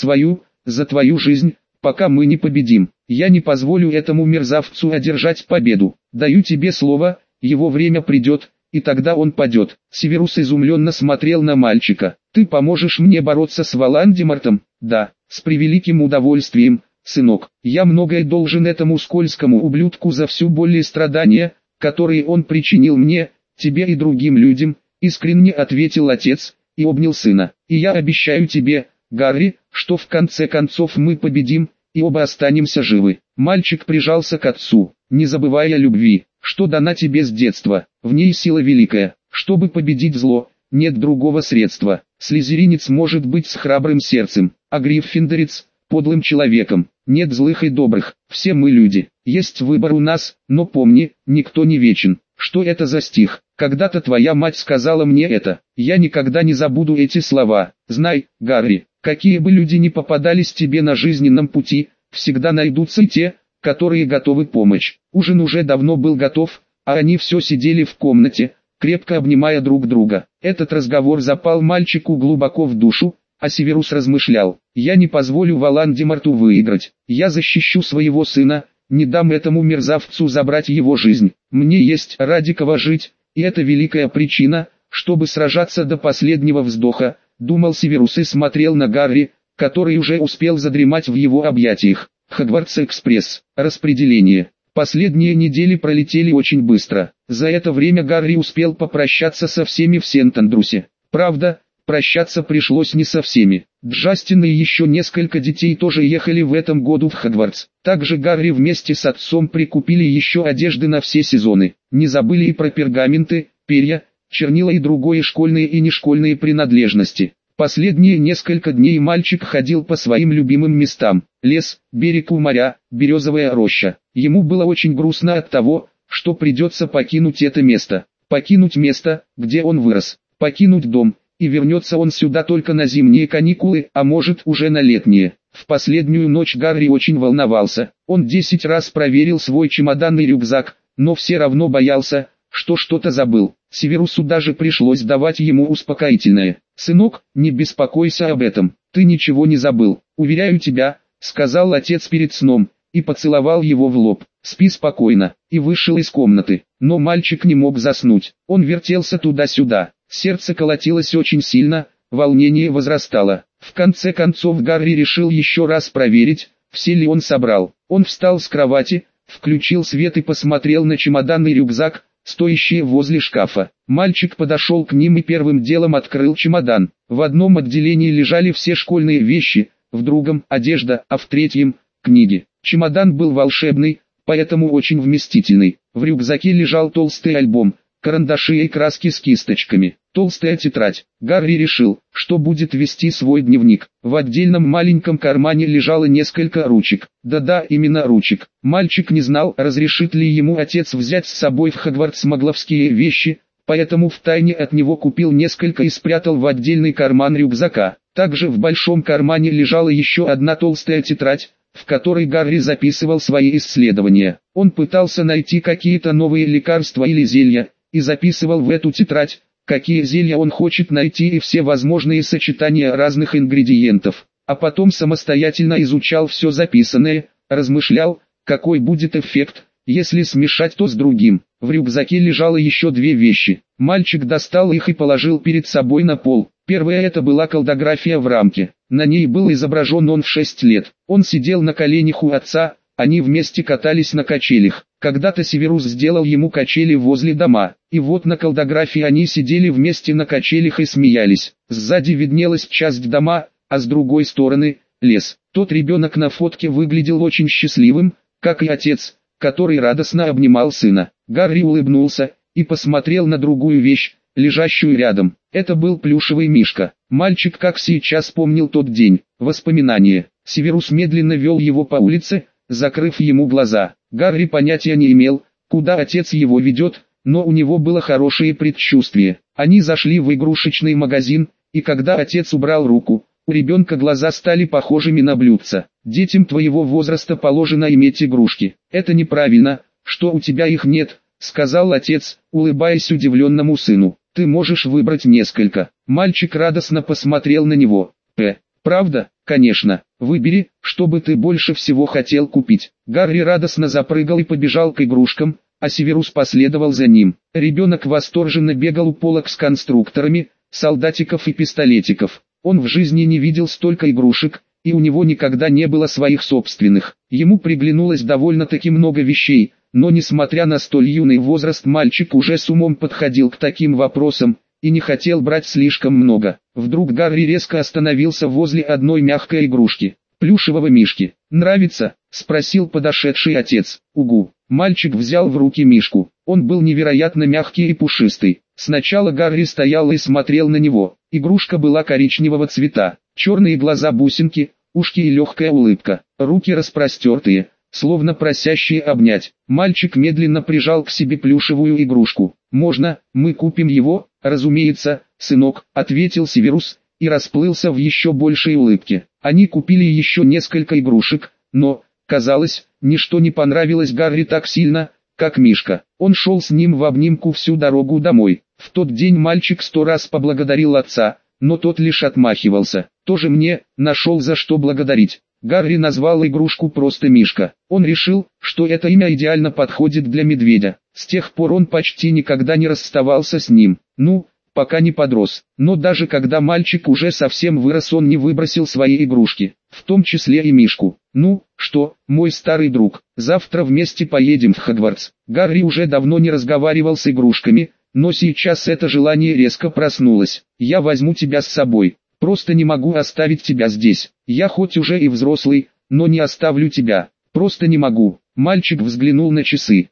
твою жизнь, пока мы не победим. Я не позволю этому мерзавцу одержать победу. Даю тебе слово, его время придет, и тогда он падет. Северус изумленно смотрел на мальчика. Ты поможешь мне бороться с Волан-де-Мортом? Да, с превеликим удовольствием, сынок. Я многое должен этому скользкому ублюдку за всю боль и страдания, которые он причинил мне, тебе и другим людям, искренне ответил отец, и обнял сына. И я обещаю тебе, Гарри, что в конце концов мы победим, и оба останемся живы. Мальчик прижался к отцу, не забывая о любви, что дана тебе с детства. В ней сила великая. Чтобы победить зло, нет другого средства. Слизеринец может быть с храбрым сердцем, а гриффиндорец – подлым человеком. Нет злых и добрых, все мы люди. Есть выбор у нас, но помни, никто не вечен. Что это за стих? Когда-то твоя мать сказала мне это. Я никогда не забуду эти слова. Знай, Гарри, какие бы люди ни попадались тебе на жизненном пути, всегда найдутся и те, которые готовы помочь. Ужин уже давно был готов, а они все сидели в комнате, крепко обнимая друг друга. Этот разговор запал мальчику глубоко в душу, а Северус размышлял: «Я не позволю Волан-де-Морту выиграть. Я защищу своего сына, не дам этому мерзавцу забрать его жизнь. Мне есть ради кого жить, и это великая причина, чтобы сражаться до последнего вздоха», — думал Северус и смотрел на Гарри, который уже успел задремать в его объятиях. Хогвартс-экспресс. Распределение. Последние недели пролетели очень быстро. За это время Гарри успел попрощаться со всеми в Сент-Андрусе. Правда, прощаться пришлось не со всеми. Джастин и еще несколько детей тоже ехали в этом году в Хогвартс. Также Гарри вместе с отцом прикупили еще одежды на все сезоны. Не забыли и про пергаменты, перья, чернила и другие школьные и нешкольные принадлежности. Последние несколько дней мальчик ходил по своим любимым местам: лес, берег у моря, березовая роща. Ему было очень грустно от того, что придется покинуть это место. Покинуть место, где он вырос. Покинуть дом, и вернется он сюда только на зимние каникулы, а может уже на летние. В последнюю ночь Гарри очень волновался. Он 10 раз проверил свой чемодан и рюкзак, но все равно боялся, что что-то забыл. Северусу даже пришлось давать ему успокоительное. «Сынок, не беспокойся об этом, ты ничего не забыл, уверяю тебя», — сказал отец перед сном, и поцеловал его в лоб. «Спи спокойно», и вышел из комнаты. Но мальчик не мог заснуть, он вертелся туда-сюда, сердце колотилось очень сильно, волнение возрастало. В конце концов Гарри решил еще раз проверить, все ли он собрал. Он встал с кровати, включил свет и посмотрел на чемодан и рюкзак, стоящие возле шкафа. Мальчик подошел к ним и первым делом открыл чемодан. В одном отделении лежали все школьные вещи, в другом – одежда, а в третьем – книги. Чемодан был волшебный, поэтому очень вместительный. В рюкзаке лежал толстый альбом, карандаши и краски с кисточками, толстая тетрадь. Гарри решил, что будет вести свой дневник. В отдельном маленьком кармане лежало несколько ручек. Да-да, именно ручек. Мальчик не знал, разрешит ли ему отец взять с собой в Хогвартс магловские вещи, поэтому втайне от него купил несколько и спрятал в отдельный карман рюкзака. Также в большом кармане лежала еще одна толстая тетрадь, в которой Гарри записывал свои исследования. Он пытался найти какие-то новые лекарства или зелья, и записывал в эту тетрадь, какие зелья он хочет найти и все возможные сочетания разных ингредиентов. А потом самостоятельно изучал все записанное, размышлял, какой будет эффект, если смешать то с другим. В рюкзаке лежало еще две вещи. Мальчик достал их и положил перед собой на пол. Первая это была колдография в рамке. На ней был изображен он в 6 лет. Он сидел на коленях у отца, они вместе катались на качелях. Когда-то Северус сделал ему качели возле дома, и вот на колдографии они сидели вместе на качелях и смеялись. Сзади виднелась часть дома, а с другой стороны – лес. Тот ребенок на фотке выглядел очень счастливым, как и отец, который радостно обнимал сына. Гарри улыбнулся и посмотрел на другую вещь, лежащую рядом. Это был плюшевый мишка. Мальчик как сейчас помнил тот день. Воспоминания. Северус медленно вел его по улице, закрыв ему глаза. Гарри понятия не имел, куда отец его ведет, но у него было хорошее предчувствие. Они зашли в игрушечный магазин, и когда отец убрал руку, у ребенка глаза стали похожими на блюдца. «Детям твоего возраста положено иметь игрушки. Это неправильно, что у тебя их нет», — сказал отец, улыбаясь удивленному сыну. «Ты можешь выбрать несколько». Мальчик радостно посмотрел на него. «Правда? Конечно. Выбери, что бы ты больше всего хотел купить». Гарри радостно запрыгал и побежал к игрушкам, а Северус последовал за ним. Ребенок восторженно бегал у полок с конструкторами, солдатиков и пистолетиков. Он в жизни не видел столько игрушек, и у него никогда не было своих собственных. Ему приглянулось довольно-таки много вещей, но несмотря на столь юный возраст мальчик уже с умом подходил к таким вопросам, и не хотел брать слишком много. Вдруг Гарри резко остановился возле одной мягкой игрушки, плюшевого мишки. «Нравится?» – спросил подошедший отец. «Угу». Мальчик взял в руки мишку. Он был невероятно мягкий и пушистый. Сначала Гарри стоял и смотрел на него. Игрушка была коричневого цвета, черные глаза-бусинки, ушки и легкая улыбка, руки распростертые, словно просящие обнять. Мальчик медленно прижал к себе плюшевую игрушку. «Можно, мы купим его?» «Разумеется, сынок», — ответил Северус, и расплылся в еще большей улыбке. Они купили еще несколько игрушек, но, казалось, ничто не понравилось Гарри так сильно, как Мишка. Он шел с ним в обнимку всю дорогу домой. В тот день мальчик 100 раз поблагодарил отца, но тот лишь отмахивался. «Тоже мне, нашел за что благодарить». Гарри назвал игрушку просто Мишка. Он решил, что это имя идеально подходит для медведя. С тех пор он почти никогда не расставался с ним. Ну, пока не подрос. Но даже когда мальчик уже совсем вырос, он не выбросил свои игрушки, в том числе и Мишку. «Ну, что, мой старый друг, завтра вместе поедем в Хогвартс». Гарри уже давно не разговаривал с игрушками, но сейчас это желание резко проснулось. «Я возьму тебя с собой. Просто не могу оставить тебя здесь. Я хоть уже и взрослый, но не оставлю тебя. Просто не могу». Мальчик взглянул на часы.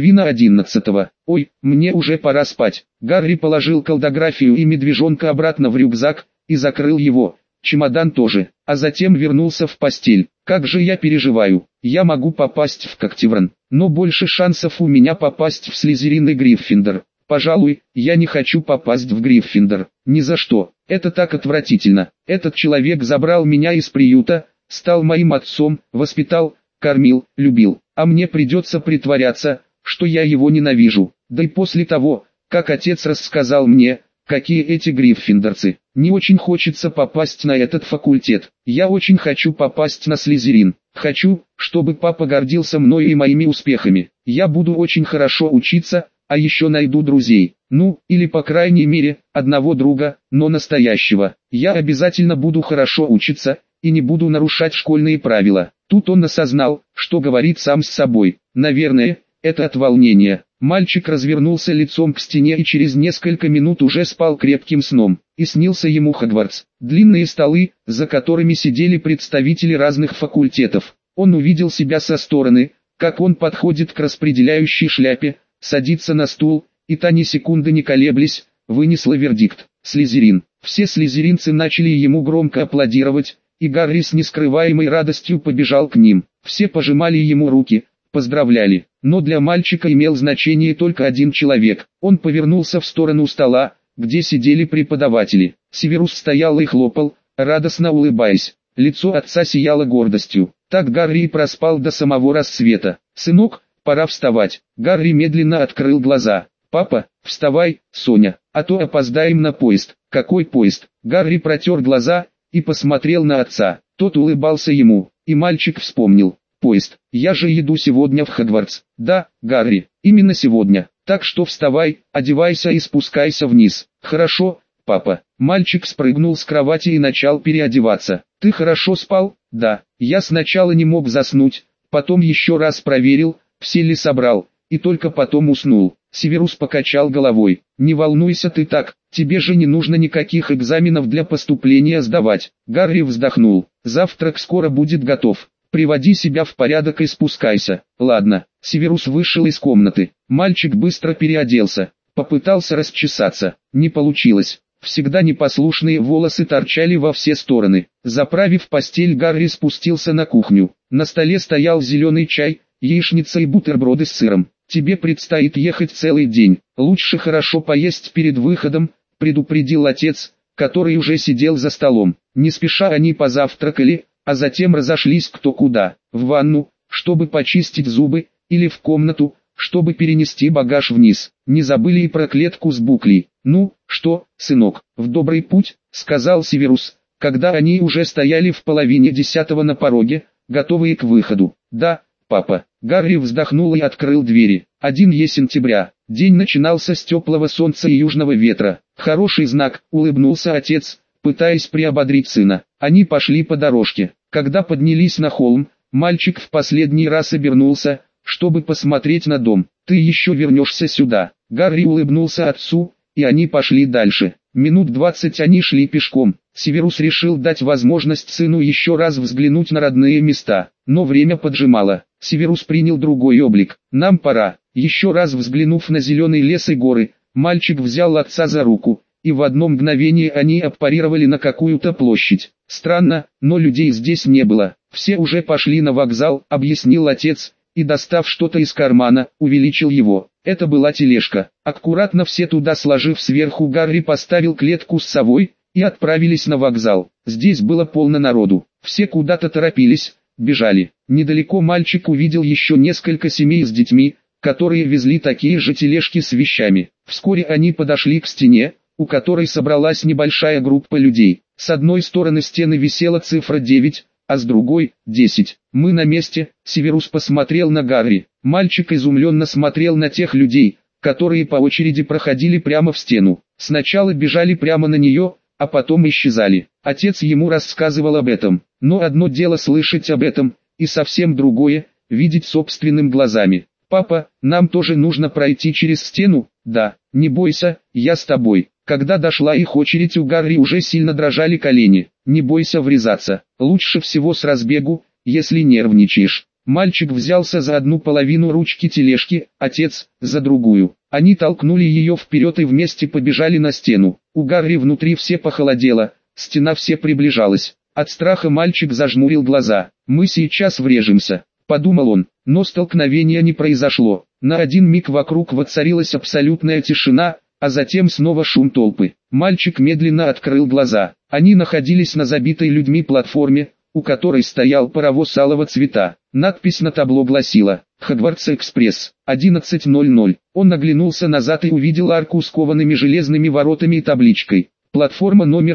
10:30. «Ой, мне уже пора спать». Гарри положил колдографию и медвежонка обратно в рюкзак и закрыл его, чемодан тоже, а затем вернулся в постель. «Как же я переживаю. Я могу попасть в Когтевран, но больше шансов у меня попасть в Слизерин и Гриффиндор. Пожалуй, я не хочу попасть в Гриффиндор. Ни за что. Это так отвратительно. Этот человек забрал меня из приюта, стал моим отцом, воспитал, кормил, любил, а мне придется притворяться, что я его ненавижу. Да и после того, как отец рассказал мне, какие эти гриффиндорцы. Не очень хочется попасть на этот факультет. Я очень хочу попасть на Слизерин. Хочу, чтобы папа гордился мной и моими успехами. Я буду очень хорошо учиться, а еще найду друзей. Ну, или по крайней мере, одного друга, но настоящего. Я обязательно буду хорошо учиться, и не буду нарушать школьные правила». Тут он осознал, что говорит сам с собой. Наверное, это от волнения. Мальчик развернулся лицом к стене и через несколько минут уже спал крепким сном. И снился ему Хогвартс. Длинные столы, за которыми сидели представители разных факультетов. Он увидел себя со стороны, как он подходит к распределяющей шляпе, садится на стул, и та ни секунды не колеблясь, вынесла вердикт. Слизерин. Все слизеринцы начали ему громко аплодировать, и Гарри с нескрываемой радостью побежал к ним. Все пожимали ему руки, поздравляли. Но для мальчика имел значение только один человек. Он повернулся в сторону стола, где сидели преподаватели. Северус стоял и хлопал, радостно улыбаясь. Лицо отца сияло гордостью. Так Гарри и проспал до самого рассвета. «Сынок, пора вставать». Гарри медленно открыл глаза. «Папа, вставай, Соня, а то опоздаем на поезд». «Какой поезд?» Гарри протер глаза и посмотрел на отца. Тот улыбался ему, и мальчик вспомнил. «Поезд, я же еду сегодня в Хогвартс». «Да, Гарри, именно сегодня. Так что вставай, одевайся и спускайся вниз». «Хорошо, папа». Мальчик спрыгнул с кровати и начал переодеваться. «Ты хорошо спал?» «Да». Я сначала не мог заснуть, потом еще раз проверил, все ли собрал, и только потом уснул. Северус покачал головой. «Не волнуйся ты так, тебе же не нужно никаких экзаменов для поступления сдавать». Гарри вздохнул. «Завтрак скоро будет готов. Приводи себя в порядок и спускайся». «Ладно». Северус вышел из комнаты. Мальчик быстро переоделся. Попытался расчесаться. Не получилось. Всегда непослушные волосы торчали во все стороны. Заправив постель, Гарри спустился на кухню. На столе стоял зеленый чай, яичница и бутерброды с сыром. «Тебе предстоит ехать целый день. Лучше хорошо поесть перед выходом», — предупредил отец, который уже сидел за столом. Не спеша они позавтракали, а затем разошлись кто куда. В ванну, чтобы почистить зубы, или в комнату, чтобы перенести багаж вниз. Не забыли и про клетку с буклей. «Ну, что, сынок, в добрый путь», — сказал Северус, когда они уже стояли в 9:30 на пороге, готовые к выходу. «Да, папа». Гарри вздохнул и открыл двери. 1 сентября. День начинался с теплого солнца и южного ветра. «Хороший знак», — улыбнулся отец, пытаясь приободрить сына. Они пошли по дорожке. Когда поднялись на холм, мальчик в последний раз обернулся, чтобы посмотреть на дом. «Ты еще вернешься сюда». Гарри улыбнулся отцу, и они пошли дальше. Минут 20 они шли пешком. Северус решил дать возможность сыну еще раз взглянуть на родные места, но время поджимало. Северус принял другой облик. «Нам пора». Еще раз взглянув на зеленый лес и горы, мальчик взял отца за руку, и в одно мгновение они аппарировали на какую-то площадь. Странно, но людей здесь не было. Все уже пошли на вокзал, объяснил отец, и достав что-то из кармана, увеличил его. Это была тележка. Аккуратно все туда сложив сверху, Гарри поставил клетку с совой, и отправились на вокзал. Здесь было полно народу. Все куда-то торопились, бежали. Недалеко мальчик увидел еще несколько семей с детьми, которые везли такие же тележки с вещами. Вскоре они подошли к стене, у которой собралась небольшая группа людей. С одной стороны стены висела цифра 9, а с другой – 10. «Мы на месте», – Северус посмотрел на Гарри. Мальчик изумленно смотрел на тех людей, которые по очереди проходили прямо в стену. Сначала бежали прямо на нее, а потом исчезали. Отец ему рассказывал об этом. Но одно дело слышать об этом, и совсем другое – видеть собственными глазами. «Папа, нам тоже нужно пройти через стену?» «Да, не бойся, я с тобой». Когда дошла их очередь, у Гарри уже сильно дрожали колени. «Не бойся врезаться, лучше всего с разбегу, если нервничаешь». Мальчик взялся за одну половину ручки тележки, отец – за другую. Они толкнули ее вперед и вместе побежали на стену. У Гарри внутри все похолодело, стена все приближалась. От страха мальчик зажмурил глаза. «Мы сейчас врежемся», – подумал он, но столкновения не произошло. На один миг вокруг воцарилась абсолютная тишина, а затем снова шум толпы. Мальчик медленно открыл глаза. Они находились на забитой людьми платформе, у которой стоял паровоз алого цвета. Надпись на табло гласила «Хогвартс-экспресс, 11:00». Он оглянулся назад и увидел арку с коваными железными воротами и табличкой «Платформа номер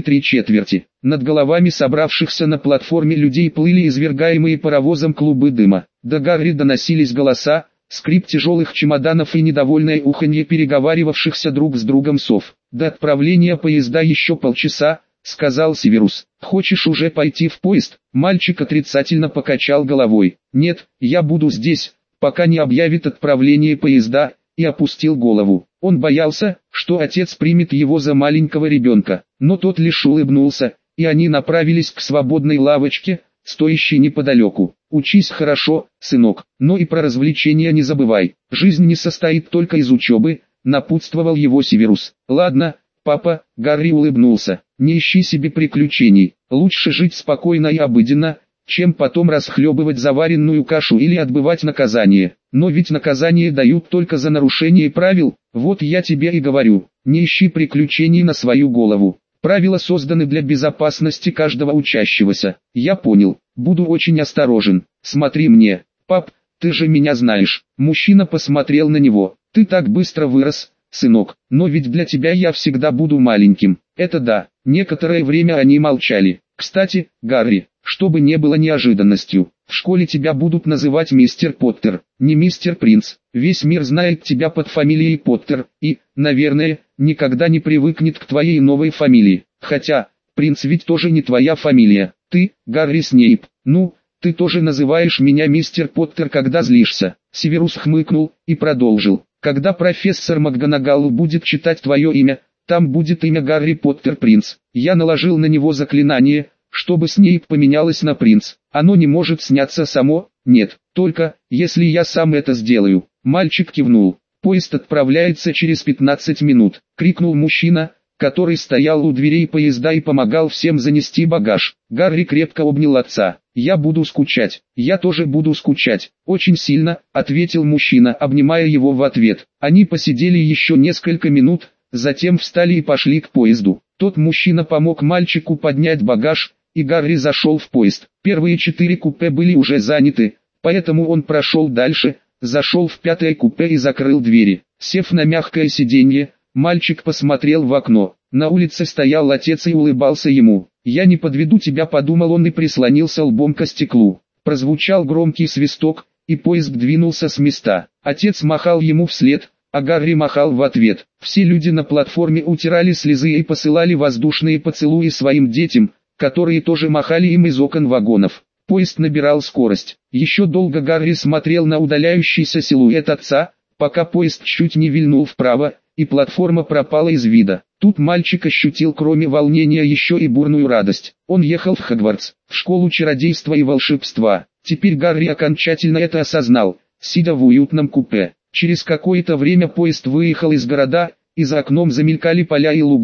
9,3». Над головами собравшихся на платформе людей плыли извергаемые паровозом клубы дыма. До Гарри доносились голоса, скрип тяжелых чемоданов и недовольное уханье переговаривавшихся друг с другом сов. «До отправления поезда еще полчаса», — сказал Северус. «Хочешь уже пойти в поезд?» Мальчик отрицательно покачал головой. «Нет, я буду здесь, пока не объявит отправление поезда», и опустил голову. Он боялся, что отец примет его за маленького ребенка, но тот лишь улыбнулся, и они направились к свободной лавочке, стоящей неподалеку. «Учись хорошо, сынок, но и про развлечения не забывай. Жизнь не состоит только из учебы», — напутствовал его Северус. «Ладно, папа», — Гарри улыбнулся, — «не ищи себе приключений. Лучше жить спокойно и обыденно, чем потом расхлебывать заваренную кашу или отбывать наказание. Но ведь наказание дают только за нарушение правил, вот я тебе и говорю, не ищи приключений на свою голову. Правила созданы для безопасности каждого учащегося. Я понял, буду очень осторожен. Смотри мне, пап, ты же меня знаешь». Мужчина посмотрел на него. «Ты так быстро вырос, сынок, но ведь для тебя я всегда буду маленьким». «Это да». Некоторое время они молчали. «Кстати, Гарри, чтобы не было неожиданностью, в школе тебя будут называть мистер Поттер, не мистер Принц. Весь мир знает тебя под фамилией Поттер и, наверное, никогда не привыкнет к твоей новой фамилии. Хотя, Принц ведь тоже не твоя фамилия. Ты, Гарри Снейп. Ну, ты тоже называешь меня мистер Поттер, когда злишься». Северус хмыкнул и продолжил. «Когда профессор МакГонагал будет читать твое имя, там будет имя Гарри Поттер Принц. Я наложил на него заклинание, чтобы Снейп поменялось на Принц. Оно не может сняться само, нет, только, если я сам это сделаю». Мальчик кивнул. «Поезд отправляется через 15 минут», — крикнул мужчина, который стоял у дверей поезда и помогал всем занести багаж. Гарри крепко обнял отца. «Я буду скучать». «Я тоже буду скучать, очень сильно», — ответил мужчина, обнимая его в ответ. Они посидели еще несколько минут, затем встали и пошли к поезду. Тот мужчина помог мальчику поднять багаж, и Гарри зашел в поезд. Первые 4 купе были уже заняты, поэтому он прошел дальше, зашел в 5-е купе и закрыл двери. Сев на мягкое сиденье, мальчик посмотрел в окно. На улице стоял отец и улыбался ему. «Я не подведу тебя», — подумал он и прислонился лбом к стеклу. Прозвучал громкий свисток, и поезд двинулся с места. Отец махал ему вслед, а Гарри махал в ответ. Все люди на платформе утирали слезы и посылали воздушные поцелуи своим детям, которые тоже махали им из окон вагонов. Поезд набирал скорость. Еще долго Гарри смотрел на удаляющийся силуэт отца, пока поезд чуть не вильнул вправо, и платформа пропала из вида. Тут мальчик ощутил кроме волнения еще и бурную радость. Он ехал в Хогвартс, в школу чародейства и волшебства. Теперь Гарри окончательно это осознал, сидя в уютном купе. Через какое-то время поезд выехал из города, и за окном замелькали поля и луга,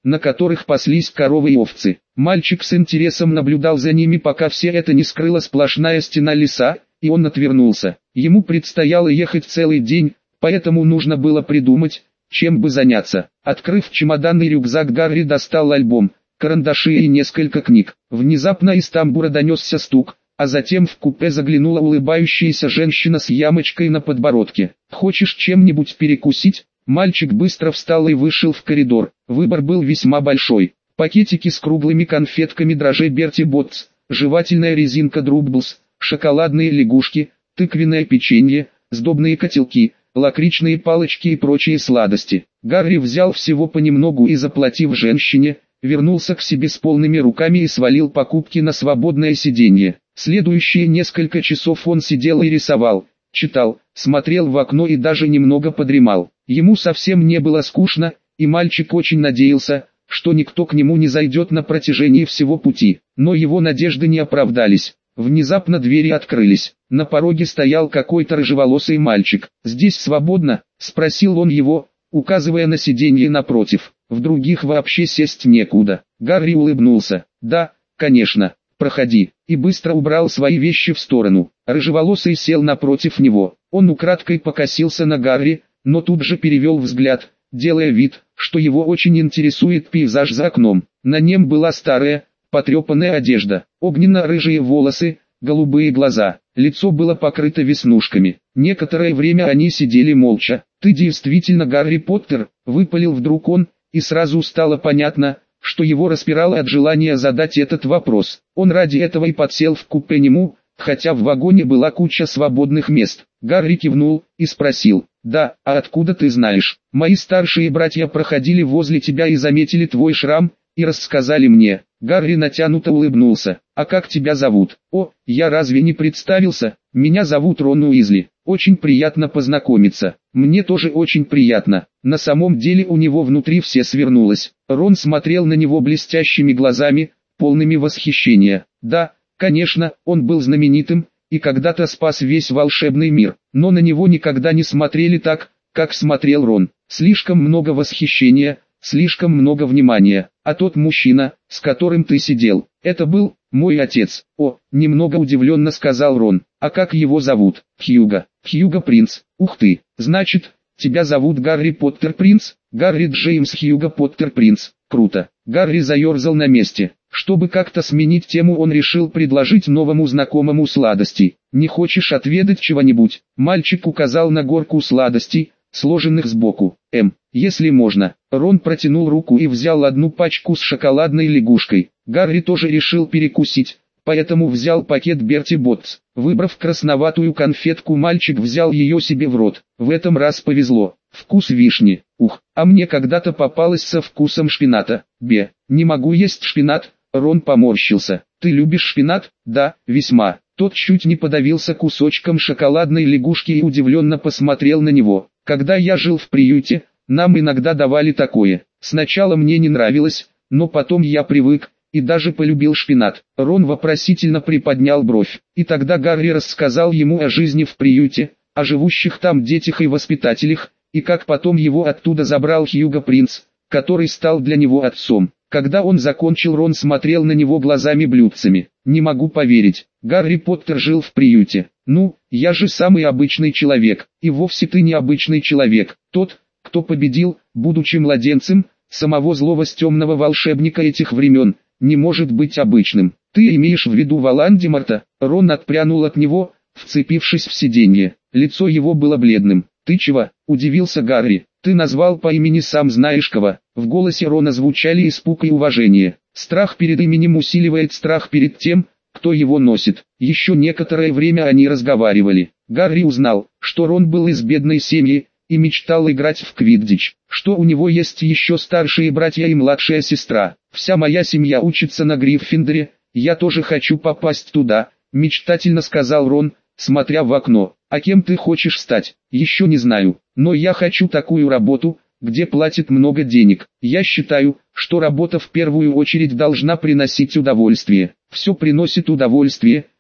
на которых паслись коровы и овцы. Мальчик с интересом наблюдал за ними, пока все это не скрыла сплошная стена леса, и он отвернулся. Ему предстояло ехать целый день, поэтому нужно было придумать, чем бы заняться. Открыв чемоданный рюкзак, Гарри достал альбом, карандаши и несколько книг. Внезапно из тамбура донесся стук, а затем в купе заглянула улыбающаяся женщина с ямочкой на подбородке. «Хочешь чем-нибудь перекусить?» Мальчик быстро встал и вышел в коридор. Выбор был весьма большой. Пакетики с круглыми конфетками дрожжей Берти Боттс, жевательная резинка Друбблс, шоколадные лягушки, тыквенное печенье, сдобные котелки, лакричные палочки и прочие сладости. Гарри взял всего понемногу и, заплатив женщине, вернулся к себе с полными руками и свалил покупки на свободное сиденье. Следующие несколько часов он сидел и рисовал, читал, смотрел в окно и даже немного подремал. Ему совсем не было скучно, и мальчик очень надеялся, что никто к нему не зайдет на протяжении всего пути. Но его надежды не оправдались. Внезапно двери открылись. На пороге стоял какой-то рыжеволосый мальчик. «Здесь свободно?» — спросил он его, указывая на сиденье напротив. «В других вообще сесть некуда». Гарри улыбнулся. «Да, конечно, проходи», и быстро убрал свои вещи в сторону. Рыжеволосый сел напротив него. Он украдкой покосился на Гарри, но тут же перевел взгляд, делая вид, что его очень интересует пейзаж за окном. На нем была старая, потрепанная одежда, огненно-рыжие волосы, голубые глаза, лицо было покрыто веснушками. Некоторое время они сидели молча. «Ты действительно Гарри Поттер?» — выпалил вдруг он, и сразу стало понятно, что его распирало от желания задать этот вопрос. Он ради этого и подсел в купе нему, хотя в вагоне была куча свободных мест. Гарри кивнул и спросил: «Да, а откуда ты знаешь? Мои старшие братья проходили возле тебя и заметили твой шрам, и рассказали мне». Гарри натянуто улыбнулся. «А как тебя зовут?» «О, я разве не представился? Меня зовут Рон Уизли. Очень приятно познакомиться». «Мне тоже очень приятно». На самом деле у него внутри все свернулось. Рон смотрел на него блестящими глазами, полными восхищения. Да, конечно, он был знаменитым, и когда-то спас весь волшебный мир, но на него никогда не смотрели так, как смотрел Рон. Слишком много восхищения, слишком много внимания. «А тот мужчина, с которым ты сидел, это был мой отец». «О», немного удивленно сказал Рон. «А как его зовут?» «Хьюго». «Хьюго Принц». «Ух ты, значит, тебя зовут Гарри Поттер Принц?» «Гарри Джеймс Хьюго Поттер Принц». «Круто». Гарри заерзал на месте. Чтобы как-то сменить тему, он решил предложить новому знакомому сладости. «Не хочешь отведать чего-нибудь?» Мальчик указал на горку сладостей, сложенных сбоку. Если можно». Рон протянул руку и взял одну пачку с шоколадной лягушкой. Гарри тоже решил перекусить, поэтому взял пакет Берти Боттс. Выбрав красноватую конфетку, мальчик взял ее себе в рот. В этом раз повезло. Вкус вишни. Ух, а мне когда-то попалось со вкусом шпината. Не могу есть шпинат. Рон поморщился. «Ты любишь шпинат?» «Да, весьма». Тот чуть не подавился кусочком шоколадной лягушки и удивленно посмотрел на него. «Когда я жил в приюте, нам иногда давали такое. Сначала мне не нравилось, но потом я привык и даже полюбил шпинат». Рон вопросительно приподнял бровь. И тогда Гарри рассказал ему о жизни в приюте, о живущих там детях и воспитателях, и как потом его оттуда забрал Хьюго Принц, который стал для него отцом. Когда он закончил, Рон смотрел на него глазами-блюдцами. «Не могу поверить, Гарри Поттер жил в приюте». «Ну, я же самый обычный человек». «И вовсе ты не обычный человек. Тот, кто победил, будучи младенцем, самого злого темного волшебника этих времен, не может быть обычным». «Ты имеешь в виду Волан-де-Морта?» Рон отпрянул от него, вцепившись в сиденье. Лицо его было бледным. «Ты чего?» – удивился Гарри. «Ты назвал по имени сам знаешь кого». В голосе Рона звучали испуг и уважение. Страх перед именем усиливает страх перед тем, кто его носит. Еще некоторое время они разговаривали. Гарри узнал, что Рон был из бедной семьи и мечтал играть в квиддич, что у него есть еще старшие братья и младшая сестра. «Вся моя семья учится на Гриффиндоре, я тоже хочу попасть туда», — мечтательно сказал Рон, смотря в окно. «А кем ты хочешь стать?» «Еще не знаю, но я хочу такую работу, где платят много денег. Я считаю, что работа в первую очередь должна приносить удовольствие». «Все приносит удовольствие,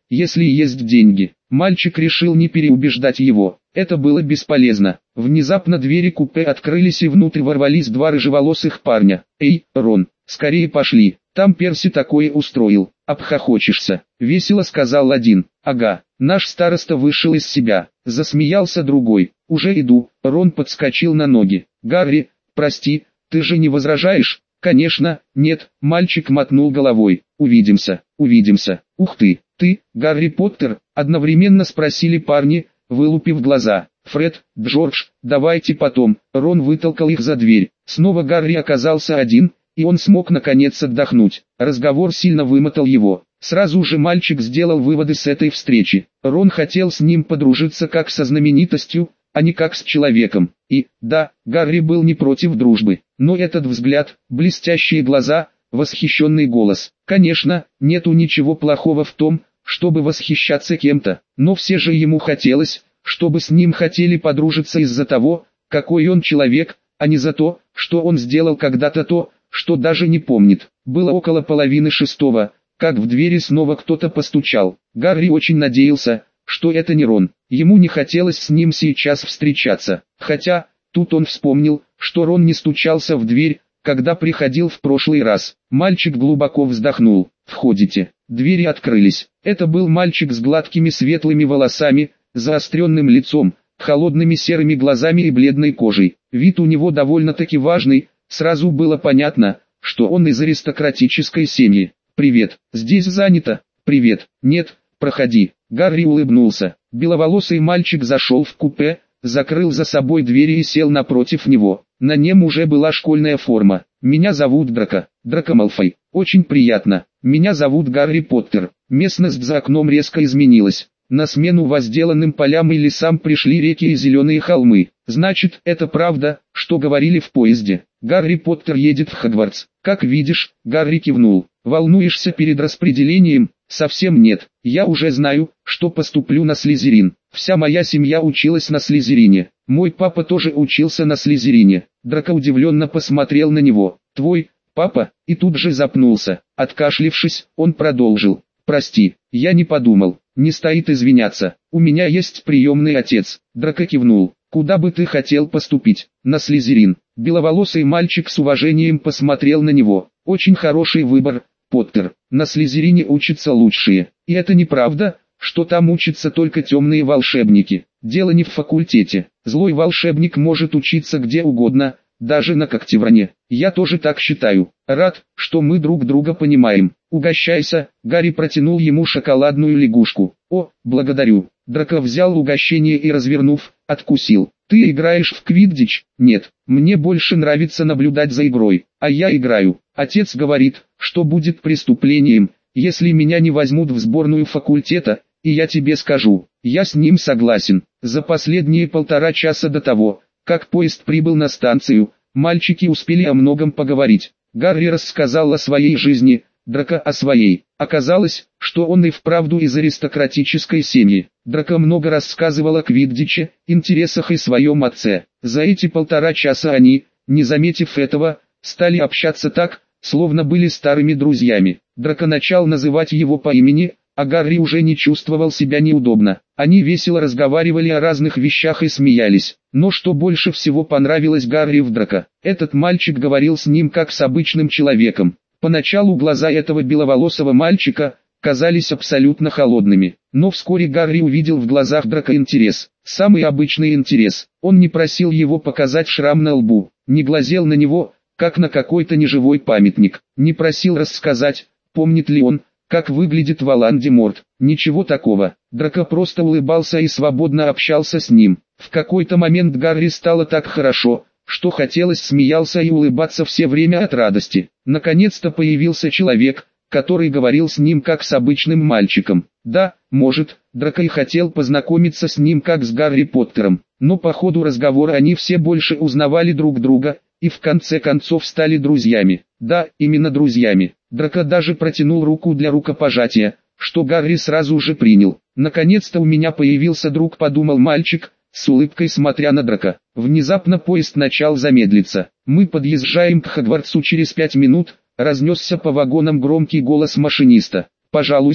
если есть деньги. Мальчик решил не переубеждать его. Это было бесполезно. Внезапно двери купе открылись и внутрь ворвались два рыжеволосых парня. «Эй, Рон, скорее пошли, там Перси такое устроил, обхохочешься», — весело сказал один. «Ага, наш староста вышел из себя», — засмеялся другой. «Уже иду». Рон подскочил на ноги. «Гарри, прости, ты же не возражаешь?» «Конечно, нет», — мальчик мотнул головой. «Увидимся, увидимся». «Ух ты, Гарри Поттер?» — одновременно спросили парни, вылупив глаза. «Фред, Джордж, давайте потом». Рон вытолкал их за дверь. Снова Гарри оказался один, и он смог наконец отдохнуть. Разговор сильно вымотал его. Сразу же мальчик сделал выводы с этой встречи. Рон хотел с ним подружиться как со знаменитостью, а не как с человеком. И, да, Гарри был не против дружбы. Но этот взгляд, блестящие глаза, восхищенный голос. Конечно, нету ничего плохого в том, чтобы восхищаться кем-то. Но все же ему хотелось, чтобы с ним хотели подружиться из-за того, какой он человек, а не за то, что он сделал когда-то то, что даже не помнит. Было около 5:30, как в двери снова кто-то постучал. Гарри очень надеялся, что это не Рон. Ему не хотелось с ним сейчас встречаться. Хотя, тут он вспомнил, что Рон не стучался в дверь, когда приходил в прошлый раз. Мальчик глубоко вздохнул. «Входите». Двери открылись. Это был мальчик с гладкими светлыми волосами, заостренным лицом, холодными серыми глазами и бледной кожей. Вид у него довольно-таки важный, сразу было понятно, что он из аристократической семьи. «Привет, здесь занято?» «Привет, нет, проходи». Гарри улыбнулся. Беловолосый мальчик зашел в купе, закрыл за собой двери и сел напротив него. На нем уже была школьная форма. «Меня зовут Драко Малфой. Очень приятно. Меня зовут Гарри Поттер». Местность за окном резко изменилась. На смену возделанным полям и лесам пришли реки и зеленые холмы. «Значит, это правда, что говорили в поезде. Гарри Поттер едет в Хогвартс». «Как видишь», Гарри кивнул. «Волнуешься перед распределением?» «Совсем нет. Я уже знаю, что поступлю на Слизерин. Вся моя семья училась на Слизерине. Мой папа тоже учился на Слизерине». Драко удивленно посмотрел на него. «Твой папа?» И тут же запнулся. Откашлившись, он продолжил. «Прости, я не подумал. Не стоит извиняться. У меня есть приемный отец». Драко кивнул. «Куда бы ты хотел поступить?» «На Слизерин». Беловолосый мальчик с уважением посмотрел на него. «Очень хороший выбор, Поттер. На Слизерине учатся лучшие. И это неправда, что там учатся только темные волшебники. Дело не в факультете. Злой волшебник может учиться где угодно, даже на Когтевране. Я тоже так считаю. Рад, что мы друг друга понимаем. Угощайся». Гарри протянул ему шоколадную лягушку. «О, благодарю». Драко взял угощение и, развернув, откусил. «Ты играешь в квиддич?» «Нет, мне больше нравится наблюдать за игрой, а я играю. Отец говорит, что будет преступлением, если меня не возьмут в сборную факультета, и я тебе скажу, я с ним согласен». За последние 1,5 часа до того, как поезд прибыл на станцию, мальчики успели о многом поговорить. Гарри рассказал о своей жизни, Драко о своей. Оказалось, что он и вправду из аристократической семьи. Драко много рассказывал о квиддиче, интересах и своем отце. За эти 1,5 часа они, не заметив этого, стали общаться так, словно были старыми друзьями. Драко начал называть его по имени, а Гарри уже не чувствовал себя неудобно. Они весело разговаривали о разных вещах и смеялись. Но что больше всего понравилось Гарри в Драко, этот мальчик говорил с ним как с обычным человеком. Поначалу глаза этого беловолосого мальчика казались абсолютно холодными, но вскоре Гарри увидел в глазах Драко интерес, самый обычный интерес. Он не просил его показать шрам на лбу, не глазел на него, как на какой-то неживой памятник, не просил рассказать, помнит ли он, как выглядит Волан-де-Морт. Ничего такого. Драко просто улыбался и свободно общался с ним. В какой-то момент Гарри стало так хорошо, что хотелось смеяться и улыбаться все время от радости. Наконец-то появился человек, который говорил с ним как с обычным мальчиком. Да, может, Драко и хотел познакомиться с ним как с Гарри Поттером, но по ходу разговора они все больше узнавали друг друга, и в конце концов стали друзьями. Да, именно друзьями. Драко даже протянул руку для рукопожатия, что Гарри сразу же принял. «Наконец-то у меня появился друг», — подумал мальчик, с улыбкой смотря на Драко. Внезапно поезд начал замедлиться. «Мы подъезжаем к Хогвартсу через 5 минут», — разнесся по вагонам громкий голос машиниста. «Пожалуйста,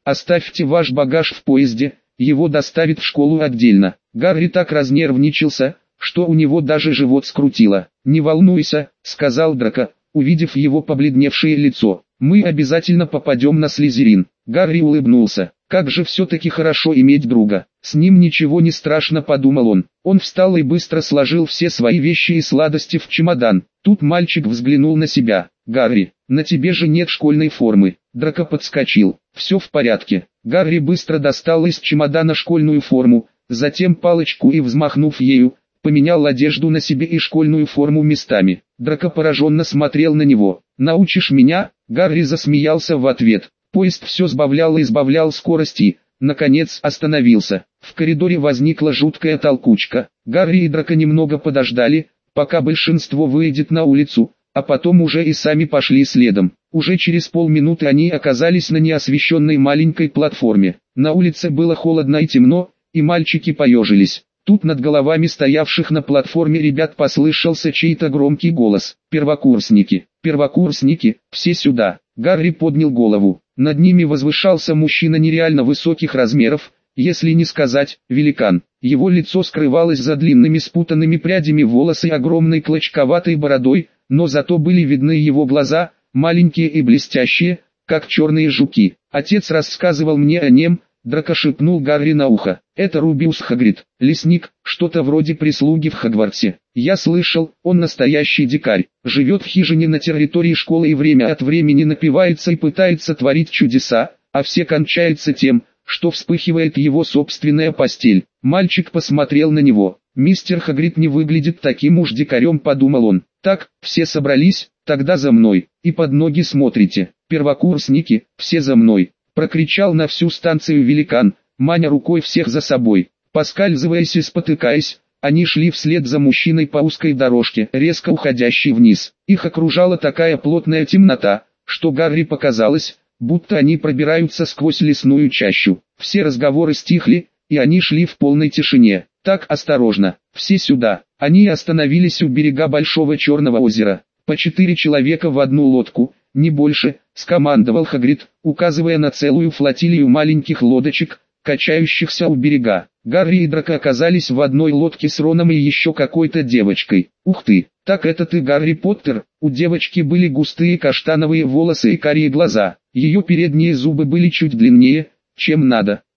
Оставьте ваш багаж в поезде, его доставят в школу отдельно. Гарри так разнервничался, что у него даже живот скрутило. «Не волнуйся», — сказал Драко, увидев его побледневшее лицо. «Мы обязательно попадем на Слизерин». Гарри улыбнулся. «Как же все-таки хорошо иметь друга. С ним ничего не страшно», — подумал он. Он встал и быстро сложил все свои вещи и сладости в чемодан. Тут мальчик взглянул на себя. «Гарри, на тебе же нет школьной формы». Драко подскочил. «Все в порядке». Гарри быстро достал из чемодана школьную форму, затем палочку и, взмахнув ею, поменял одежду на себе и школьную форму местами. Драко пораженно смотрел на него. «Научишь меня?» Гарри засмеялся в ответ. Поезд все сбавлял и сбавлял скорости, наконец остановился. В коридоре возникла жуткая толкучка. Гарри и Драко немного подождали, пока большинство выйдет на улицу, а потом уже и сами пошли следом. Уже через полминуты они оказались на неосвещенной маленькой платформе. На улице было холодно и темно, и мальчики поежились. Тут над головами стоявших на платформе ребят послышался чей-то громкий голос. «Первокурсники! Первокурсники! Все сюда!» Гарри поднял голову. Над ними возвышался мужчина нереально высоких размеров, если не сказать, великан. Его лицо скрывалось за длинными спутанными прядями волос и огромной клочковатой бородой, но зато были видны его глаза, маленькие и блестящие, как черные жуки. «Отец рассказывал мне о нем», — Драко шепнул Гарри на ухо. «Это Рубиус Хагрид, лесник, что-то вроде прислуги в Хогвартсе. Я слышал, он настоящий дикарь, живет в хижине на территории школы и время от времени напивается и пытается творить чудеса, а все кончается тем, что вспыхивает его собственная постель». Мальчик посмотрел на него. «Мистер Хагрид не выглядит таким уж дикарем», — подумал он. «Так, все собрались, тогда за мной, и под ноги смотрите. Первокурсники, все за мной», — прокричал на всю станцию великан, маня рукой всех за собой. Поскальзываясь и спотыкаясь, они шли вслед за мужчиной по узкой дорожке, резко уходящей вниз. Их окружала такая плотная темнота, что Гарри показалось, будто они пробираются сквозь лесную чащу. Все разговоры стихли, и они шли в полной тишине. «Так, осторожно, все сюда». Они остановились у берега Большого Черного озера. «По 4 человека в одну лодку, не больше», — скомандовал Хагрид, указывая на целую флотилию маленьких лодочек, качающихся у берега. Гарри и Драко оказались в одной лодке с Роном и еще какой-то девочкой. «Ух ты, так это ты, Гарри Поттер?» У девочки были густые каштановые волосы и карие глаза. Ее передние зубы были чуть длиннее, чем надо.